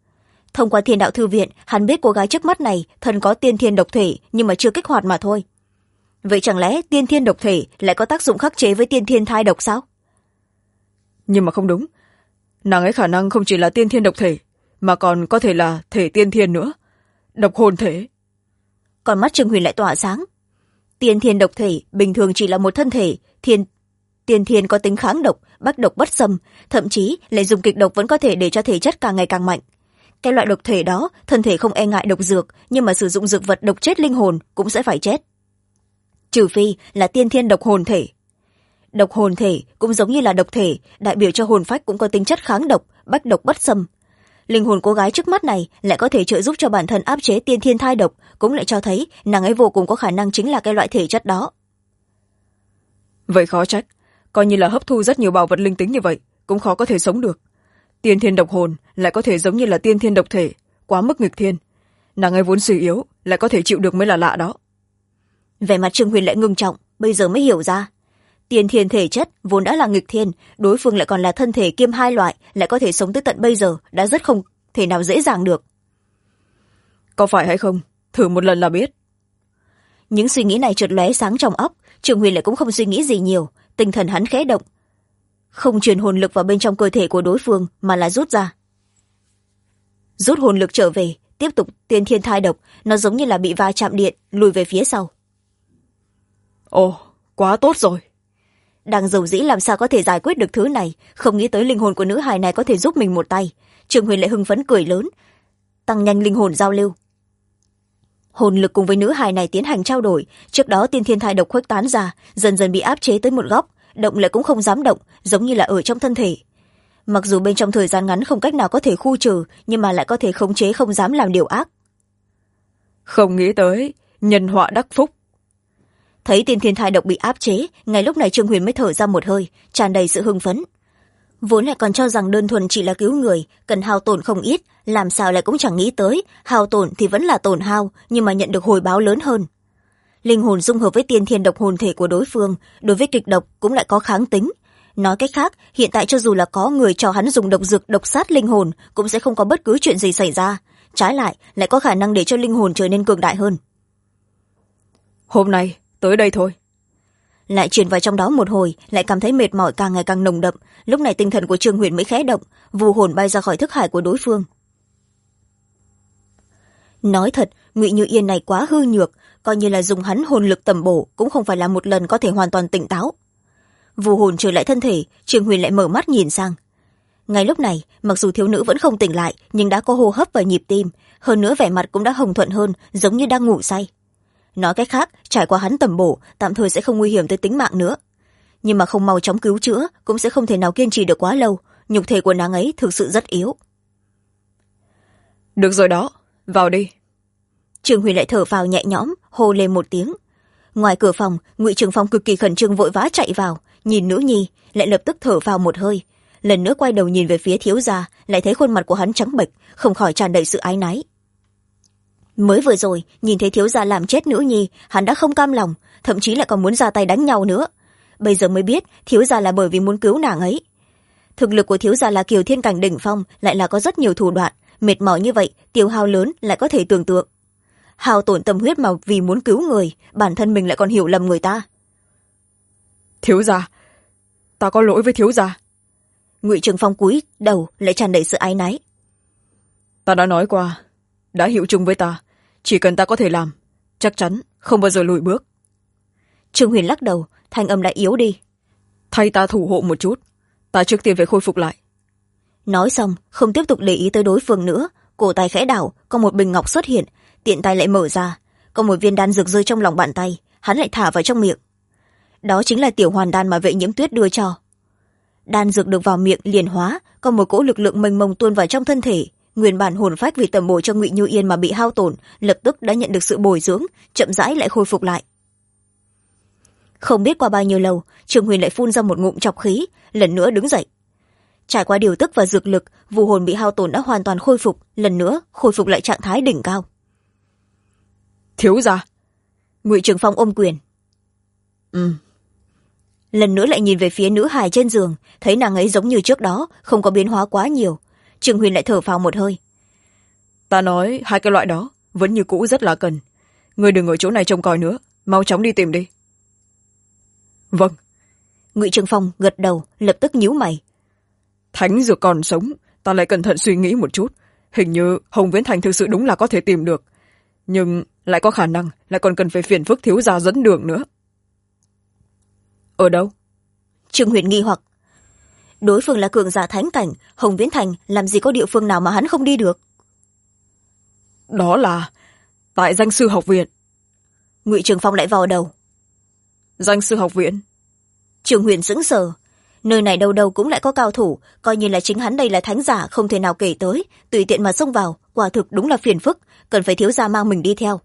Thông qua Thiên Đạo Thư Viện, hắn biết cô gái trước mắt này thân có tiên thiên độc thể nhưng mà chưa kích hoạt mà thôi. Vậy chẳng lẽ tiên thiên độc thể lại có tác dụng khắc chế với tiên thiên thai độc sao? Nhưng mà không đúng, nàng ấy khả năng không chỉ là tiên thiên độc thể mà còn có thể là thể tiên thiên nữa, độc hồn thể. Còn mắt Trương Huyền lại tỏa sáng. Tiên thiên độc thể bình thường chỉ là một thân thể, tiên thiên có tính kháng độc, bách độc bất xâm, thậm chí lại dùng kịch độc vẫn có thể để cho thể chất càng ngày càng mạnh. Cái loại độc thể đó, thân thể không e ngại độc dược, nhưng mà sử dụng dược vật độc chết linh hồn cũng sẽ phải chết. Trừ phi là tiên thiên độc hồn thể. Độc hồn thể cũng giống như là độc thể, đại biểu cho hồn phách cũng có tính chất kháng độc, bách độc bất xâm. Linh hồn cô gái trước mắt này lại có thể trợ giúp cho bản thân áp chế tiên thiên thai độc, cũng lại cho thấy nàng ấy vô cùng có khả năng chính là cái loại thể chất đó. Vậy khó trách, coi như là hấp thu rất nhiều bảo vật linh tính như vậy cũng khó có thể sống được. Tiên thiên độc hồn lại có thể giống như là tiên thiên độc thể, quá mức nghịch thiên. Nàng ấy vốn suy yếu, lại có thể chịu được mới là lạ đó. Vẻ mặt Trương Huyền lại ngưng trọng, bây giờ mới hiểu ra. Tiên thiên thể chất vốn đã là nghịch thiên, đối phương lại còn là thân thể kiêm hai loại, lại có thể sống tới tận bây giờ, đã rất không thể nào dễ dàng được. Có phải hay không, thử một lần là biết. Những suy nghĩ này chợt lóe sáng trong óc, Trương Huyền lại cũng không suy nghĩ gì nhiều, tinh thần hắn khẽ động, không truyền hồn lực vào bên trong cơ thể của đối phương mà là rút ra. Rút hồn lực trở về, tiếp tục tiên thiên thai độc, nó giống như là bị va chạm điện, lùi về phía sau. Ồ, quá tốt rồi. Đang dầu dĩ làm sao có thể giải quyết được thứ này, không nghĩ tới linh hồn của nữ hài này có thể giúp mình một tay. Trương Huyền lại hưng phấn cười lớn, tăng nhanh linh hồn giao lưu. Hồn lực cùng với nữ hài này tiến hành trao đổi, trước đó tiên thiên thai độc khuếch tán ra, dần dần bị áp chế tới một góc, động lại cũng không dám động, giống như là ở trong thân thể. Mặc dù bên trong thời gian ngắn không cách nào có thể khu trừ, nhưng mà lại có thể khống chế, không dám làm điều ác. Không nghĩ tới nhân họa đắc phúc. Thấy tiên thiên thai độc bị áp chế, ngay lúc này Trương Huyền mới thở ra một hơi, tràn đầy sự hưng phấn. Vốn lại còn cho rằng đơn thuần chỉ là cứu người, cần hao tổn không ít, làm sao lại cũng chẳng nghĩ tới hao tổn thì vẫn là tổn hao, nhưng mà nhận được hồi báo lớn hơn. Linh hồn dung hợp với tiên thiên độc hồn thể của đối phương, đối với kịch độc cũng lại có kháng tính. Nói cách khác, hiện tại cho dù là có người cho hắn dùng độc dược độc sát linh hồn, cũng sẽ không có bất cứ chuyện gì xảy ra, trái lại có khả năng để cho linh hồn trở nên cường đại hơn. Hôm nay tới đây thôi. Lại truyền vào trong đó một hồi, lại cảm thấy mệt mỏi càng ngày càng nồng đậm, lúc này tinh thần của Trương Huyền mới khẽ động, vù hồn bay ra khỏi thức hải của đối phương. Nói thật, Ngụy Như Yên này quá hư nhược, coi như là dùng hắn hồn lực tầm bổ cũng không phải là một lần có thể hoàn toàn tỉnh táo. Vù hồn trở lại thân thể, Trương Huyền lại mở mắt nhìn sang. Ngay lúc này, mặc dù thiếu nữ vẫn không tỉnh lại, nhưng đã có hô hấp và nhịp tim, hơn nữa vẻ mặt cũng đã hồng thuận hơn, giống như đang ngủ say. Nói cách khác, trải qua hắn tầm bổ, tạm thời sẽ không nguy hiểm tới tính mạng nữa. Nhưng mà không mau chóng cứu chữa, cũng sẽ không thể nào kiên trì được quá lâu, nhục thể của nàng ấy thực sự rất yếu. Được rồi đó, vào đi. Trương Huyền lại thở phào nhẹ nhõm, hô lên một tiếng. Ngoài cửa phòng, Ngụy Trường Phong cực kỳ khẩn trương vội vã chạy vào, nhìn nữ nhi, lại lập tức thở phào một hơi. Lần nữa quay đầu nhìn về phía thiếu gia, lại thấy khuôn mặt của hắn trắng bệch, không khỏi tràn đầy sự áy náy. Mới vừa rồi, nhìn thấy thiếu gia làm chết nữ nhi, hắn đã không cam lòng, thậm chí lại còn muốn ra tay đánh nhau nữa. Bây giờ mới biết, thiếu gia là bởi vì muốn cứu nàng ấy. Thực lực của thiếu gia là Kiều Thiên cảnh đỉnh phong, lại là có rất nhiều thủ đoạn, mệt mỏi như vậy, tiêu hao lớn lại có thể tưởng tượng. Hao tổn tâm huyết mà vì muốn cứu người, bản thân mình lại còn hiểu lầm người ta. Thiếu gia, ta có lỗi với thiếu gia. Ngụy Trường Phong cúi đầu lại tràn đầy sự áy náy. Ta đã nói qua, đã hiệu chung với ta, chỉ cần ta có thể làm, chắc chắn không bao giờ lùi bước. Trương Huyền lắc đầu, thanh âm lại yếu đi. Thay ta thủ hộ một chút, ta trước tiên phải khôi phục lại. Nói xong, không tiếp tục để ý tới đối phương nữa, cổ tay khẽ đảo, có một bình ngọc xuất hiện, tiện tay lại mở ra, có một viên đan dược rơi trong lòng bàn tay, hắn lại thả vào trong miệng. Đó chính là tiểu hoàn đan mà Vệ Nhiễm Tuyết đưa cho. Đan dược được vào miệng liền hóa, có một cỗ lực lượng mênh mông tuôn vào trong thân thể, nguyên bản hồn phách vì tầm bổ cho Ngụy Như Yên mà bị hao tổn, lập tức đã nhận được sự bồi dưỡng, chậm rãi lại khôi phục lại. Không biết qua bao nhiêu lâu, Trương Huyền lại phun ra một ngụm trọc khí, lần nữa đứng dậy. Trải qua điều tức và dược lực, vù hồn bị hao tổn đã hoàn toàn khôi phục, lần nữa khôi phục lại trạng thái đỉnh cao. Thiếu gia. Ngụy Trường Phong ôm quyền. Lần nữa lại nhìn về phía nữ hài trên giường, thấy nàng ấy giống như trước đó, không có biến hóa quá nhiều. Trương Huyền lại thở phào một hơi. Ta nói hai cái loại đó vẫn như cũ rất là cần. Người đừng ở chỗ này trông coi nữa, mau chóng đi tìm đi. Vâng. Ngụy Trường Phong gật đầu, lập tức nhíu mày. Thánh dược còn sống, ta lại cẩn thận suy nghĩ một chút. Hình như Hồng Viễn Thành thực sự đúng là có thể tìm được, nhưng lại có khả năng lại còn cần phải phiền phức thiếu gia dẫn đường nữa. Ở đâu? Trương Huyền nghi hoặc. Đối phương là cường giả thánh cảnh, Hồng Viễn Thành làm gì có địa phương nào mà hắn không đi được. Đó là tại danh sư học viện. Ngụy Trường Phong lại vò đầu. Danh sư học viện? Trương Huyền sững sờ. Nơi này đâu đâu cũng lại có cao thủ, coi như là chính hắn đây là thánh giả không thể nào kể tới, tùy tiện mà xông vào, quả thực đúng là phiền phức, cần phải thiếu gia mang mình đi theo.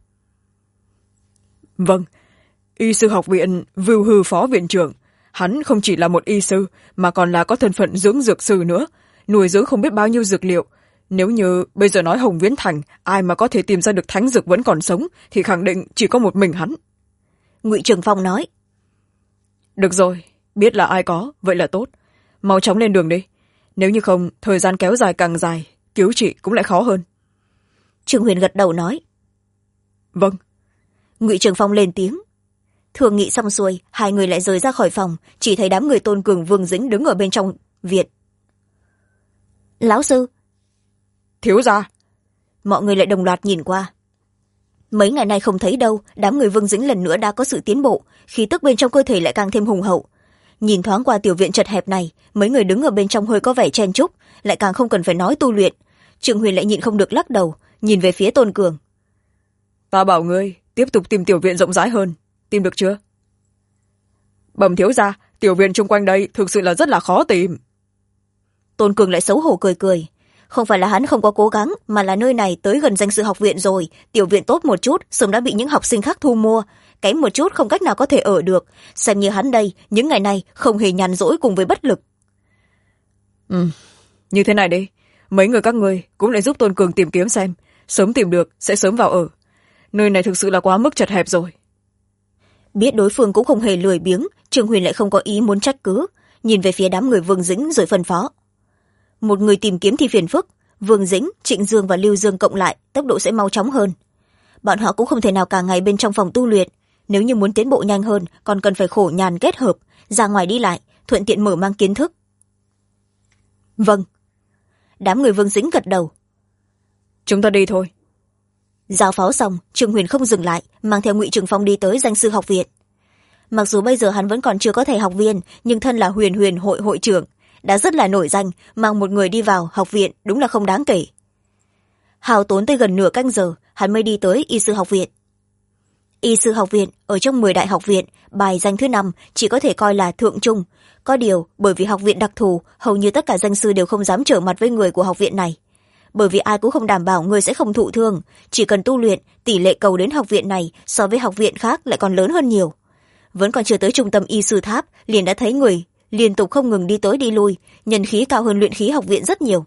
Vâng, y sư học viện Vưu Hư phó viện trưởng, hắn không chỉ là một y sư mà còn là có thân phận dưỡng dược sư nữa, nuôi dưỡng không biết bao nhiêu dược liệu. Nếu như bây giờ nói Hồng Viễn Thành ai mà có thể tìm ra được thánh dược vẫn còn sống thì khẳng định chỉ có một mình hắn. Ngụy Trường Phong nói. Được rồi, biết là ai có vậy là tốt, mau chóng lên đường đi, nếu như không thời gian kéo dài càng dài, cứu trị cũng lại khó hơn. Trương Huyền gật đầu nói. Vâng. Ngụy Trường Phong lên tiếng. Thường nghị xong xuôi, hai người lại rời ra khỏi phòng, chỉ thấy đám người Tôn Cường Vương Dĩnh đứng ở bên trong viện. Lão sư. Thiếu gia. Mọi người lại đồng loạt nhìn qua. Mấy ngày nay không thấy đâu, đám người Vương Dĩnh lần nữa đã có sự tiến bộ, khí tức bên trong cơ thể lại càng thêm hùng hậu. Nhìn thoáng qua tiểu viện chật hẹp này, mấy người đứng ở bên trong hơi có vẻ chen chúc, lại càng không cần phải nói tu luyện. Trương Huyền lại nhịn không được lắc đầu, nhìn về phía Tôn Cường. Ta bảo ngươi tiếp tục tìm tiểu viện rộng rãi hơn, tìm được chưa? Bẩm thiếu gia, tiểu viện chung quanh đây thực sự là rất là khó tìm. Tôn Cường lại xấu hổ cười cười. Không phải là hắn không có cố gắng, mà là nơi này tới gần danh sư học viện rồi, tiểu viện tốt một chút sớm đã bị những học sinh khác thu mua, kém một chút không cách nào có thể ở được, xem như hắn đây những ngày này không hề nhàn rỗi cùng với bất lực. Như thế này đi, mấy người các ngươi cũng lại giúp Tôn Cường tìm kiếm xem, sớm tìm được sẽ sớm vào ở. Nơi này thực sự là quá mức chật hẹp rồi. Biết đối phương cũng không hề lười biếng, Trương Huyền lại không có ý muốn trách cứ, nhìn về phía đám người Vương Dĩnh rồi phân phó. Một người tìm kiếm thì phiền phức, Vương Dĩnh, Trịnh Dương và Lưu Dương cộng lại tốc độ sẽ mau chóng hơn. Bọn họ cũng không thể nào cả ngày bên trong phòng tu luyện, nếu như muốn tiến bộ nhanh hơn còn cần phải khổ nhàn kết hợp, ra ngoài đi lại, thuận tiện mở mang kiến thức. Vâng. Đám người Vương Dĩnh gật đầu. Chúng ta đi thôi. Giao phó xong, Trương Huyền không dừng lại, mang theo Ngụy Trường Phong đi tới danh sư học viện. Mặc dù bây giờ hắn vẫn còn chưa có thầy học viên, nhưng thân là Huyền Huyền hội hội trưởng, đã rất là nổi danh, mang một người đi vào học viện đúng là không đáng kể. Hao tốn tới gần nửa canh giờ, hắn mới đi tới y sư học viện. Y sư học viện ở trong 10 đại học viện, bài danh thứ 5 chỉ có thể coi là thượng trung. Có điều, bởi vì học viện đặc thù, hầu như tất cả danh sư đều không dám trở mặt với người của học viện này. Bởi vì ai cũng không đảm bảo người sẽ không thụ thương, chỉ cần tu luyện, tỷ lệ cầu đến học viện này so với học viện khác lại còn lớn hơn nhiều. Vẫn còn chưa tới trung tâm y sư tháp, liền đã thấy người liên tục không ngừng đi tới đi lui, nhân khí cao hơn luyện khí học viện rất nhiều.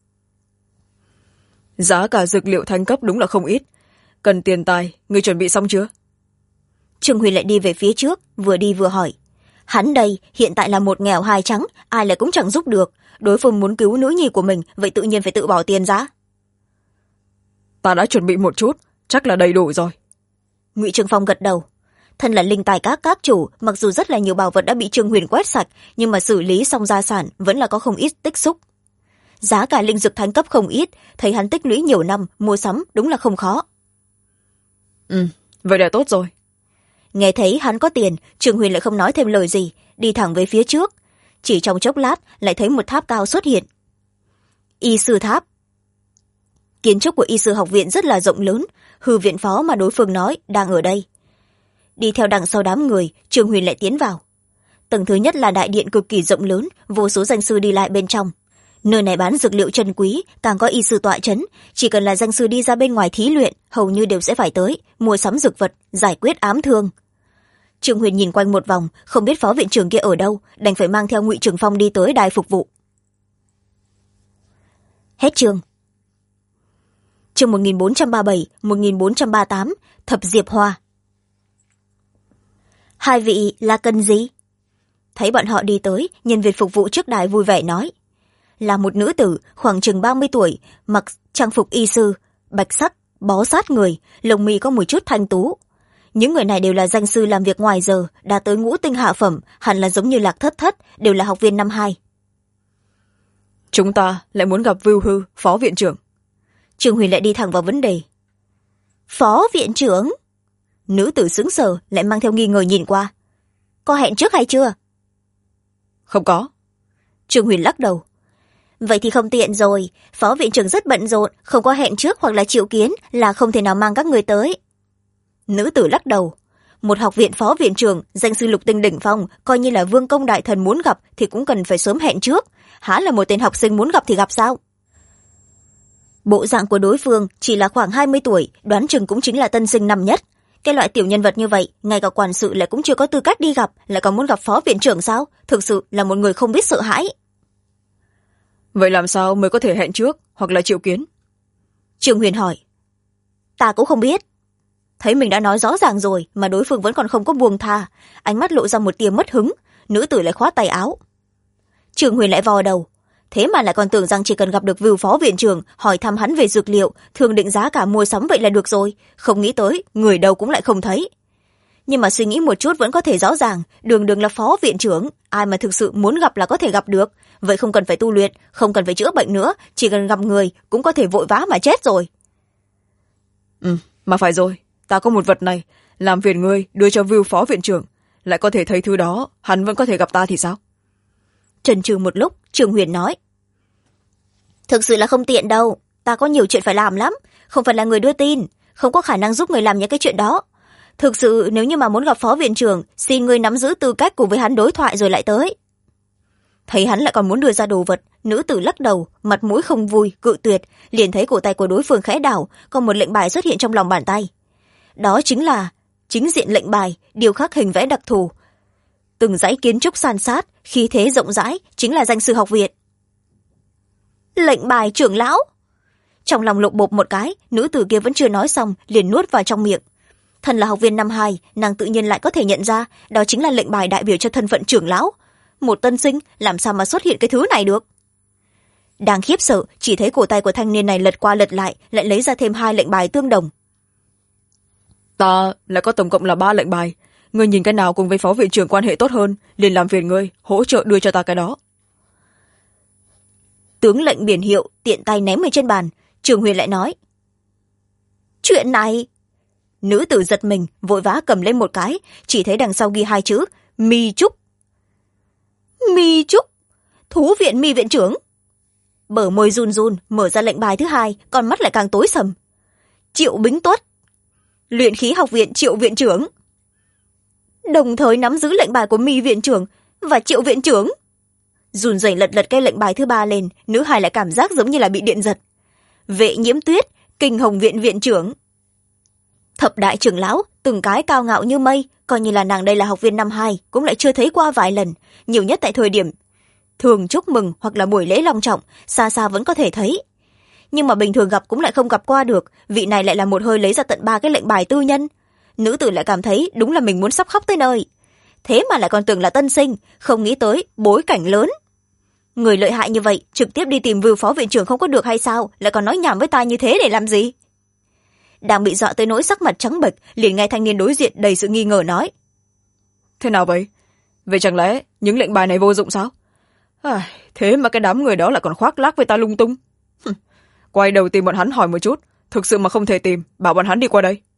Giá cả dược liệu thánh cấp đúng là không ít. Cần tiền tài, người chuẩn bị xong chưa? Trương Huyền lại đi về phía trước, vừa đi vừa hỏi. Hắn đây hiện tại là một nghèo hai trắng, ai lại cũng chẳng giúp được. Đối phương muốn cứu nữ nhi của mình, vậy tự nhiên phải tự bỏ tiền ra. Ta đã chuẩn bị một chút, chắc là đầy đủ rồi. Ngụy Trường Phong gật đầu. Thân là linh tài các chủ, mặc dù rất là nhiều bảo vật đã bị Trương Huyền quét sạch, nhưng mà xử lý xong gia sản vẫn là có không ít tích xúc. Giá cả linh dược thánh cấp không ít, thấy hắn tích lũy nhiều năm, mua sắm đúng là không khó. Vậy là tốt rồi. Nghe thấy hắn có tiền, Trương Huyền lại không nói thêm lời gì, đi thẳng về phía trước. Chỉ trong chốc lát lại thấy một tháp cao xuất hiện. Y sư tháp. Kiến trúc của y sư học viện rất là rộng lớn, hư viện phó mà đối phương nói đang ở đây. Đi theo đằng sau đám người, Trương Huyền lại tiến vào. Tầng thứ nhất là đại điện cực kỳ rộng lớn, vô số danh sư đi lại bên trong. Nơi này bán dược liệu chân quý, càng có y sư tọa chấn, chỉ cần là danh sư đi ra bên ngoài thí luyện, hầu như đều sẽ phải tới, mua sắm dược vật, giải quyết ám thương. Trương Huyền nhìn quanh một vòng, không biết phó viện trưởng kia ở đâu, đành phải mang theo Ngụy Trường Phong đi tới đài phục vụ. Hết chương. Chương 1437, 1438, Thập Diệp Hoa. Hai vị là cần gì? Thấy bọn họ đi tới, nhân viên phục vụ trước đài vui vẻ nói. Là một nữ tử, khoảng chừng 30 tuổi, mặc trang phục y sư, bạch sắc, bó sát người, lồng mi có một chút thanh tú. Những người này đều là danh sư làm việc ngoài giờ, đã tới ngũ tinh hạ phẩm, hẳn là giống như Lạc Thất Thất, đều là học viên năm 2. Chúng ta lại muốn gặp Vưu Hư, phó viện trưởng. Trương Huyền lại đi thẳng vào vấn đề. Phó viện trưởng? Nữ tử sững sờ, lại mang theo nghi ngờ nhìn qua. Có hẹn trước hay chưa? Không có. Trương Huyền lắc đầu. Vậy thì không tiện rồi, phó viện trưởng rất bận rộn, không có hẹn trước hoặc là triệu kiến là không thể nào mang các người tới. Nữ tử lắc đầu. Một học viện phó viện trưởng, danh sư lục tinh đỉnh phong, coi như là vương công đại thần muốn gặp thì cũng cần phải sớm hẹn trước. Há là một tên học sinh muốn gặp thì gặp sao? Bộ dạng của đối phương chỉ là khoảng 20 tuổi, đoán chừng cũng chính là tân sinh năm nhất. Cái loại tiểu nhân vật như vậy, ngay cả quản sự lại cũng chưa có tư cách đi gặp, lại còn muốn gặp phó viện trưởng sao? Thực sự là một người không biết sợ hãi. Vậy làm sao mới có thể hẹn trước hoặc là triệu kiến? Trương Huyền hỏi. Ta cũng không biết. Thấy mình đã nói rõ ràng rồi mà đối phương vẫn còn không có buông tha, ánh mắt lộ ra một tia mất hứng, nữ tử lại khoát tay áo. Trương Huyền lại vò đầu. Thế mà lại còn tưởng rằng chỉ cần gặp được Vưu phó viện trưởng, hỏi thăm hắn về dược liệu, thường định giá cả mua sắm vậy là được rồi, không nghĩ tới người đâu cũng lại không thấy. Nhưng mà suy nghĩ một chút vẫn có thể rõ ràng, đường đường là phó viện trưởng, ai mà thực sự muốn gặp là có thể gặp được, vậy không cần phải tu luyện, không cần phải chữa bệnh nữa, chỉ cần gặp người cũng có thể vội vã mà chết rồi. Mà phải rồi, ta có một vật này, làm phiền ngươi đưa cho Vưu phó viện trưởng, lại có thể thấy thứ đó, hắn vẫn có thể gặp ta thì sao? Chần chừ một lúc, Trương Huyền nói. Thực sự là không tiện đâu, ta có nhiều chuyện phải làm lắm, không phải là người đưa tin, không có khả năng giúp người làm những cái chuyện đó. Thực sự nếu như mà muốn gặp phó viện trưởng, xin ngươi nắm giữ tư cách cùng với hắn đối thoại rồi lại tới. Thấy hắn lại còn muốn đưa ra đồ vật, nữ tử lắc đầu, mặt mũi không vui, cự tuyệt, liền thấy cổ tay của đối phương khẽ đảo, còn một lệnh bài xuất hiện trong lòng bàn tay. Đó chính là chính diện lệnh bài, điêu khắc hình vẽ đặc thù. Từng dãy kiến trúc san sát, khí thế rộng rãi, chính là danh sư học viện. Lệnh bài trưởng lão. Trong lòng lục bộp một cái, nữ tử kia vẫn chưa nói xong, liền nuốt vào trong miệng. Thân là học viên năm 2, nàng tự nhiên lại có thể nhận ra, đó chính là lệnh bài đại biểu cho thân phận trưởng lão. Một tân sinh, làm sao mà xuất hiện cái thứ này được? Đang khiếp sợ, chỉ thấy cổ tay của thanh niên này lật qua lật lại lấy ra thêm 2 lệnh bài tương đồng. Ta lại có tổng cộng là 3 lệnh bài. Ngươi nhìn cái nào cùng với phó viện trưởng quan hệ tốt hơn, liền làm phiền ngươi, hỗ trợ đưa cho ta cái đó. Tướng lệnh biển hiệu tiện tay ném ở trên bàn, Trương Huyền lại nói. Chuyện này... Nữ tử giật mình, vội vã cầm lên một cái, chỉ thấy đằng sau ghi 2 chữ, Mi Trúc. Mi Trúc? Thú viện Mi viện trưởng? Bờ môi run run, mở ra lệnh bài thứ 2, con mắt lại càng tối sầm. Triệu Bính Tuất. Luyện khí học viện Triệu viện trưởng. Đồng thời nắm giữ lệnh bài của Mi viện trưởng và Triệu viện trưởng. Run rẩy lật lật cái lệnh bài thứ 3 lên, nữ hài lại cảm giác giống như là bị điện giật. Vệ Nhiễm Tuyết, Kinh Hồng viện viện trưởng. Thập đại trưởng lão, từng cái cao ngạo như mây, coi như là nàng đây là học viên năm 2, cũng lại chưa thấy qua vài lần, nhiều nhất tại thời điểm thường chúc mừng hoặc là buổi lễ long trọng, xa xa vẫn có thể thấy. Nhưng mà bình thường gặp cũng lại không gặp qua được, vị này lại là một hơi lấy ra tận 3 cái lệnh bài tư nhân. Nữ tử lại cảm thấy đúng là mình muốn sắp khóc tới nơi. Thế mà lại còn tưởng là tân sinh, không nghĩ tới bối cảnh lớn. Người lợi hại như vậy, trực tiếp đi tìm Vưu phó viện trưởng không có được hay sao, lại còn nói nhảm với ta như thế để làm gì? Đang bị dọa tới nỗi sắc mặt trắng bệch, liền nghe thanh niên đối diện đầy sự nghi ngờ nói. Thế nào vậy? Vậy chẳng lẽ những lệnh bài này vô dụng sao? Thế mà cái đám người đó lại còn khoác lác với ta lung tung. Quay đầu tìm bọn hắn hỏi một chút, thực sự mà không thể tìm, bảo bọn hắn đi qua đây.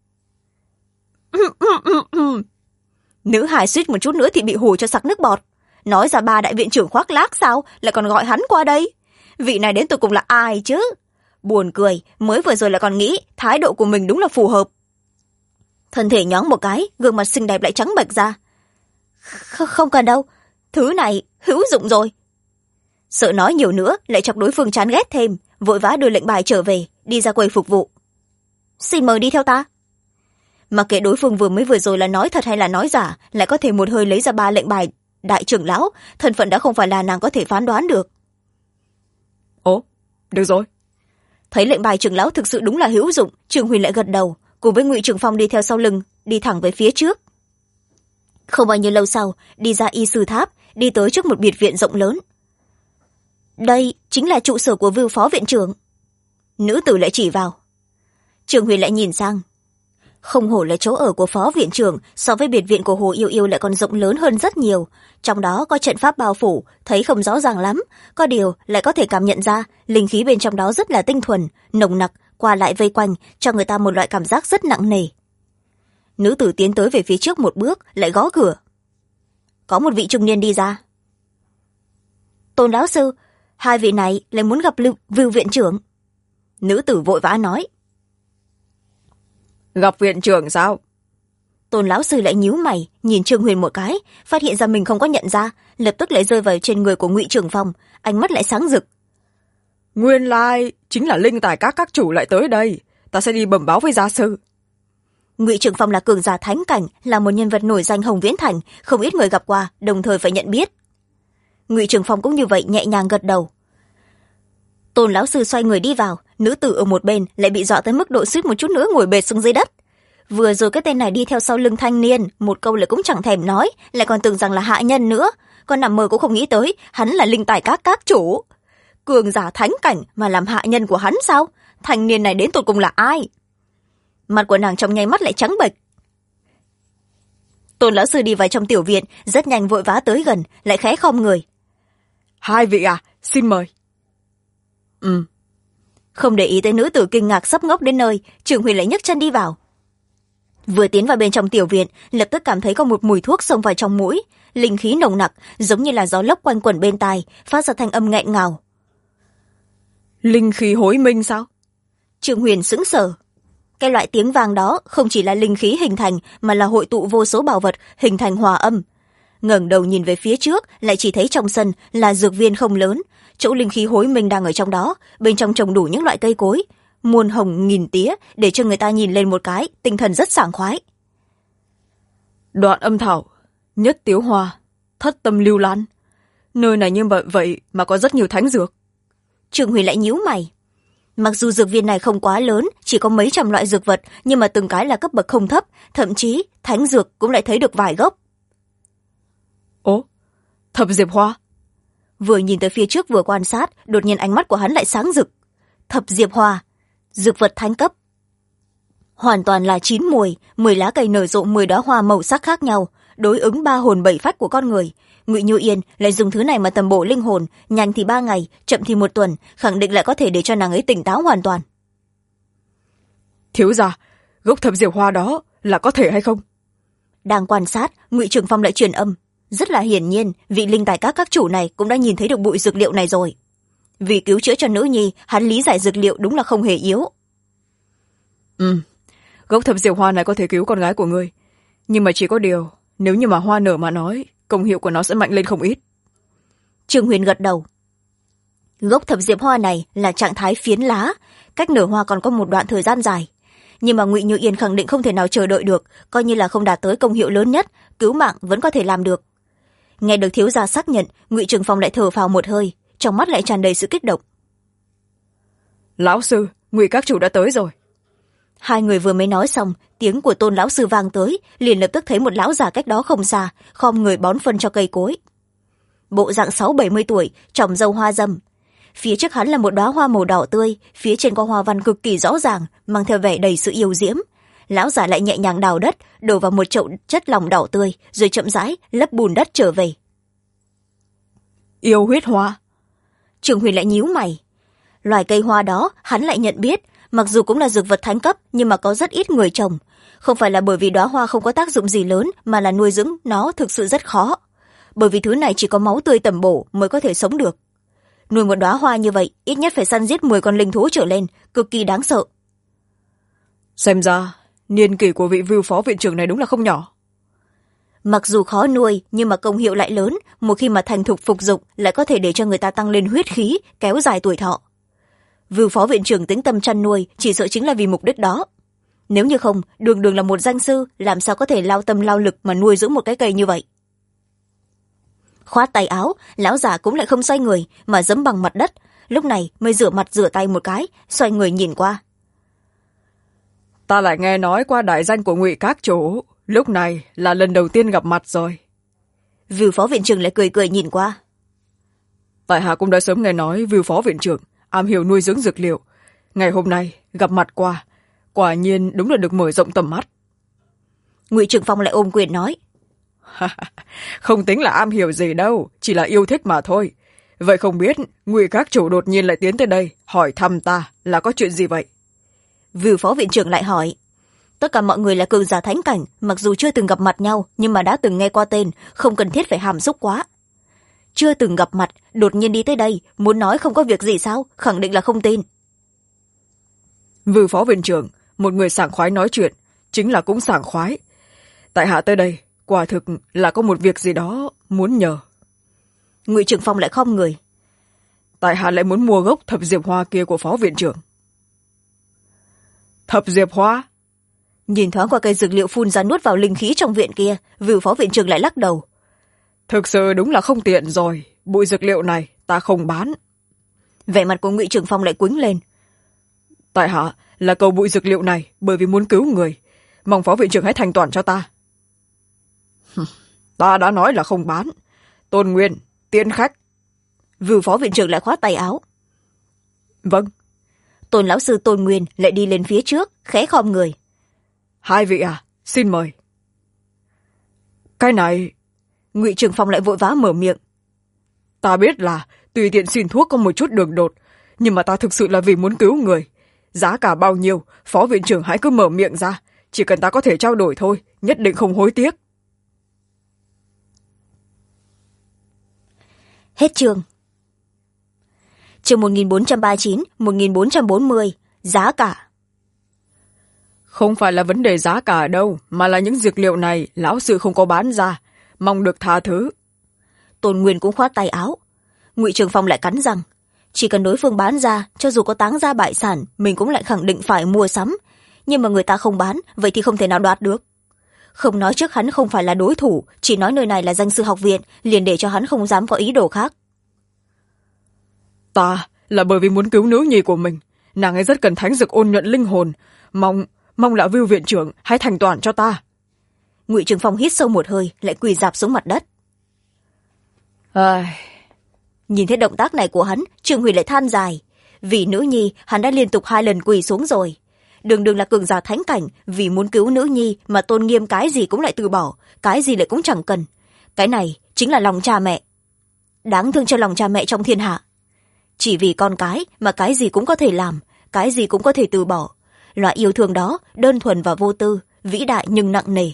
Nữ hài suýt một chút nữa thì bị hù cho sặc nước bọt. Nói ra 3 đại viện trưởng khoác lác sao, lại còn gọi hắn qua đây? Vị này đến tụi cùng là ai chứ? Buồn cười, mới vừa rồi lại còn nghĩ thái độ của mình đúng là phù hợp. Thân thể nhoáng một cái, gương mặt xinh đẹp lại trắng bệch ra. Không cần đâu, thứ này hữu dụng rồi. Sợ nói nhiều nữa lại chọc đối phương chán ghét thêm, vội vã đưa lệnh bài trở về, đi ra quầy phục vụ. Xin mời đi theo ta. Mặc kệ đối phương vừa rồi là nói thật hay là nói giả, lại có thể một hơi lấy ra 3 lệnh bài đại trưởng lão, thân phận đã không phải là nàng có thể phán đoán được. Ồ, được rồi. Thấy lệnh bài trưởng lão thực sự đúng là hữu dụng, Trương Huyền lại gật đầu, cùng với Ngụy Trường Phong đi theo sau lưng, đi thẳng về phía trước. Không bao nhiêu lâu sau, đi ra y sư tháp, đi tới trước một biệt viện rộng lớn. Đây chính là trụ sở của Vưu phó viện trưởng. Nữ tử lại chỉ vào. Trường Huyền lại nhìn sang. Không hổ là chỗ ở của phó viện trưởng, so với biệt viện của Hồ Yêu Yêu lại còn rộng lớn hơn rất nhiều. Trong đó có trận pháp bao phủ, thấy không rõ ràng lắm, có điều lại có thể cảm nhận ra linh khí bên trong đó rất là tinh thuần, nồng nặc, qua lại vây quanh, cho người ta một loại cảm giác rất nặng nề. Nữ tử tiến tới về phía trước một bước, lại gõ cửa. Có một vị trung niên đi ra. Tôn lão sư, hai vị này lại muốn gặp Vưu viện trưởng. Nữ tử vội vã nói. Gặp viện trưởng sao? Tôn lão sư lại nhíu mày, nhìn Trương Huyền một cái, phát hiện ra mình không có nhận ra, lập tức lại rơi vào trên người của Ngụy Trưởng Phong, ánh mắt lại sáng rực. Nguyên lai chính là linh tài các chủ lại tới đây, ta sẽ đi bẩm báo với gia sư. Ngụy Trưởng Phong là cường giả thánh cảnh, là một nhân vật nổi danh Hồng Viễn Thành, không ít người gặp qua, đồng thời phải nhận biết. Ngụy Trưởng Phong cũng như vậy, nhẹ nhàng gật đầu. Tôn lão sư xoay người đi vào, nữ tử ở một bên lại bị dọa tới mức độ suýt một chút nữa ngồi bệt xuống dưới đất. Vừa rồi cái tên này đi theo sau lưng thanh niên, một câu lại cũng chẳng thèm nói, lại còn tưởng rằng là hạ nhân nữa, còn nằm mơ cũng không nghĩ tới hắn là linh tài các chủ. Cường giả thánh cảnh mà làm hạ nhân của hắn sao? Thanh niên này đến tột cùng là ai? Mặt của nàng trong nháy mắt lại trắng bệch. Tôn lão sư đi vào trong tiểu viện, rất nhanh vội vã tới gần, lại khẽ khom người. Hai vị à, xin mời. Không để ý tới nữ tử kinh ngạc sắp ngốc đến nơi, Trường Huyền lại nhấc chân đi vào. Vừa tiến vào bên trong tiểu viện, lập tức cảm thấy có một mùi thuốc xông vào trong mũi, linh khí nồng nặc, giống như là gió lốc quanh quẩn bên tai, phát ra thanh âm nghẹn ngào. Linh khí hối minh sao? Trường Huyền sững sờ. Cái loại tiếng vang đó không chỉ là linh khí hình thành, mà là hội tụ vô số bảo vật hình thành hòa âm. Ngẩng đầu nhìn về phía trước, lại chỉ thấy trong sân là dược viên không lớn, chỗ linh khí hối minh đang ở trong đó, bên trong trồng đủ những loại cây cối, muôn hồng nghìn tía, để cho người ta nhìn lên một cái, tinh thần rất sảng khoái. Đoạn âm thảo, nhất tiếu hoa, thất tâm lưu lan. Nơi này như vậy mà có rất nhiều thánh dược. Trường Huyền lại nhíu mày. Mặc dù dược viên này không quá lớn, chỉ có mấy trăm loại dược vật, nhưng mà từng cái là cấp bậc không thấp, thậm chí thánh dược cũng lại thấy được vài gốc. Ố, thập diệp hoa. Vừa nhìn tới phía trước vừa quan sát, đột nhiên ánh mắt của hắn lại sáng rực. Thập diệp hoa, dược vật thánh cấp. Hoàn toàn là 9 mùi, 10 lá cây nở rộ 10 đóa hoa màu sắc khác nhau, đối ứng 3 hồn 7 phách của con người. Ngụy Như Yên lại dùng thứ này mà tầm bổ linh hồn, nhanh thì 3 ngày, chậm thì 1 tuần, khẳng định lại có thể để cho nàng ấy tỉnh táo hoàn toàn. Thiếu gia, gốc thập diệp hoa đó là có thể hay không? Đang quan sát, Ngụy Trường Phong lại truyền âm. Rất là hiển nhiên, vị linh tài các chủ này cũng đã nhìn thấy được bụi dược liệu này rồi. Vì cứu chữa cho nữ nhi, hắn lý giải dược liệu đúng là không hề yếu. Gốc thập diệp hoa này có thể cứu con gái của ngươi, nhưng mà chỉ có điều, nếu như mà hoa nở mà nói, công hiệu của nó sẽ mạnh lên không ít. Trương Huyền gật đầu. Gốc thập diệp hoa này là trạng thái phiến lá, cách nở hoa còn có một đoạn thời gian dài. Nhưng mà Ngụy Như Yên khẳng định không thể nào chờ đợi được, coi như là không đạt tới công hiệu lớn nhất, cứu mạng vẫn có thể làm được. Nghe được thiếu gia xác nhận, Ngụy Trường Phong lại thở phào một hơi, trong mắt lại tràn đầy sự kích động. Lão sư, Ngụy các chủ đã tới rồi. Hai người vừa mới nói xong, tiếng của Tôn lão sư vang tới, liền lập tức thấy một lão già cách đó không xa, khom người bón phân cho cây cối. Bộ dạng 60-70 tuổi, trồng râu hoa râm. Phía trước hắn là một đóa hoa màu đỏ tươi, phía trên có hoa văn cực kỳ rõ ràng, mang theo vẻ đầy sự yêu diễm. Lão già lại nhẹ nhàng đào đất, đổ vào một chậu chất lỏng đỏ tươi, rồi chậm rãi lấp bùn đất trở về. Yêu huyết hoa. Trường Huyền lại nhíu mày. Loài cây hoa đó hắn lại nhận biết, mặc dù cũng là dược vật thánh cấp, nhưng mà có rất ít người trồng. Không phải là bởi vì đóa hoa không có tác dụng gì lớn, mà là nuôi dưỡng nó thực sự rất khó. Bởi vì thứ này chỉ có máu tươi tẩm bổ mới có thể sống được. Nuôi một đóa hoa như vậy, ít nhất phải săn giết 10 con linh thú trở lên, cực kỳ đáng sợ. Xem ra, niên kỷ của vị Vưu phó viện trưởng này đúng là không nhỏ. Mặc dù khó nuôi, nhưng mà công hiệu lại lớn, một khi mà thành thục phục dụng lại có thể để cho người ta tăng lên huyết khí, kéo dài tuổi thọ. Vưu phó viện trưởng tính tâm chăn nuôi, chỉ sợ chính là vì mục đích đó. Nếu như không, đường đường là một danh sư, làm sao có thể lao tâm lao lực mà nuôi dưỡng một cái cây như vậy. Khoát tay áo, lão già cũng lại không xoay người, mà giẫm bằng mặt đất, lúc này mới rửa mặt rửa tay một cái, xoay người nhìn qua. Ta lại nghe nói qua đại danh của Ngụy các chủ, lúc này là lần đầu tiên gặp mặt rồi. Vưu phó viện trưởng lại cười cười nhìn qua. Tại hạ cũng đã sớm nghe nói Vưu phó viện trưởng am hiểu nuôi dưỡng dược liệu, ngày hôm nay gặp mặt qua, quả nhiên đúng là được mở rộng tầm mắt. Ngụy Trường Phong lại ôm quyền nói. Không tính là am hiểu gì đâu, chỉ là yêu thích mà thôi. Vậy không biết Ngụy các chủ đột nhiên lại tiến tới đây hỏi thăm ta là có chuyện gì vậy? Vưu phó viện trưởng lại hỏi. Tất cả mọi người là cường giả thánh cảnh, mặc dù chưa từng gặp mặt nhau nhưng mà đã từng nghe qua tên, không cần thiết phải hàm xúc quá. Chưa từng gặp mặt, đột nhiên đi tới đây, muốn nói không có việc gì sao, khẳng định là không tin. Vưu phó viện trưởng, một người sảng khoái nói chuyện, chính là cũng sảng khoái. Tại hạ tới đây, quả thực là có một việc gì đó muốn nhờ. Ngụy Trường Phong lại khom người. Tại hạ lại muốn mua gốc thập diệp hoa kia của phó viện trưởng. Thập diệp hoa? Nhìn thoáng qua cây dược liệu phun ra nuốt vào linh khí trong viện kia, Vưu phó viện trưởng lại lắc đầu. Thực sự đúng là không tiện rồi, bụi dược liệu này ta không bán. Vẻ mặt của Ngụy Trường Phong lại quĩnh lên. Tại hạ là cầu bụi dược liệu này bởi vì muốn cứu người, mong phó viện trưởng hãy thành toàn cho ta. Ta đã nói là không bán. Tôn Nguyên, tiễn khách. Vưu phó viện trưởng lại khoát tay áo. Vâng. Tôn lão sư Tôn Nguyên lại đi lên phía trước, khẽ khom người. Hai vị à, xin mời. Cái này... Ngụy Trường Phong lại vội vã mở miệng. Ta biết là tùy tiện xin thuốc có một chút đường đột, nhưng mà ta thực sự là vì muốn cứu người. Giá cả bao nhiêu, phó viện trưởng hãy cứ mở miệng ra, chỉ cần ta có thể trao đổi thôi, nhất định không hối tiếc. Hết chương. Chương 1439, 1440, giá cả. Không phải là vấn đề giá cả đâu, mà là những dược liệu này lão sư không có bán ra, mong được tha thứ. Tôn Nguyên cũng khoát tay áo. Ngụy Trường Phong lại cắn răng. Chỉ cần đối phương bán ra, cho dù có táng ra bại sản, mình cũng lại khẳng định phải mua sắm. Nhưng mà người ta không bán, vậy thì không thể nào đoạt được. Không nói trước hắn không phải là đối thủ, chỉ nói nơi này là danh sư học viện, liền để cho hắn không dám có ý đồ khác. Ta là bởi vì muốn cứu nữ nhi của mình, nàng ấy rất cần thánh dược ôn nhuận linh hồn, mong là Vưu viện trưởng hãy thành toàn cho ta. Ngụy Trường Phong hít sâu một hơi, lại quỳ rạp xuống mặt đất. Nhìn thấy động tác này của hắn, Trương Huyền lại than dài. Vì nữ nhi, hắn đã liên tục 2 lần quỳ xuống rồi. Đường đường là cường giả thánh cảnh, vì muốn cứu nữ nhi mà tôn nghiêm cái gì cũng lại từ bỏ, cái gì lại cũng chẳng cần. Cái này chính là lòng cha mẹ. Đáng thương cho lòng cha mẹ trong thiên hạ. Chỉ vì con cái mà cái gì cũng có thể làm, cái gì cũng có thể từ bỏ. Loại yêu thương đó đơn thuần và vô tư, vĩ đại nhưng nặng nề.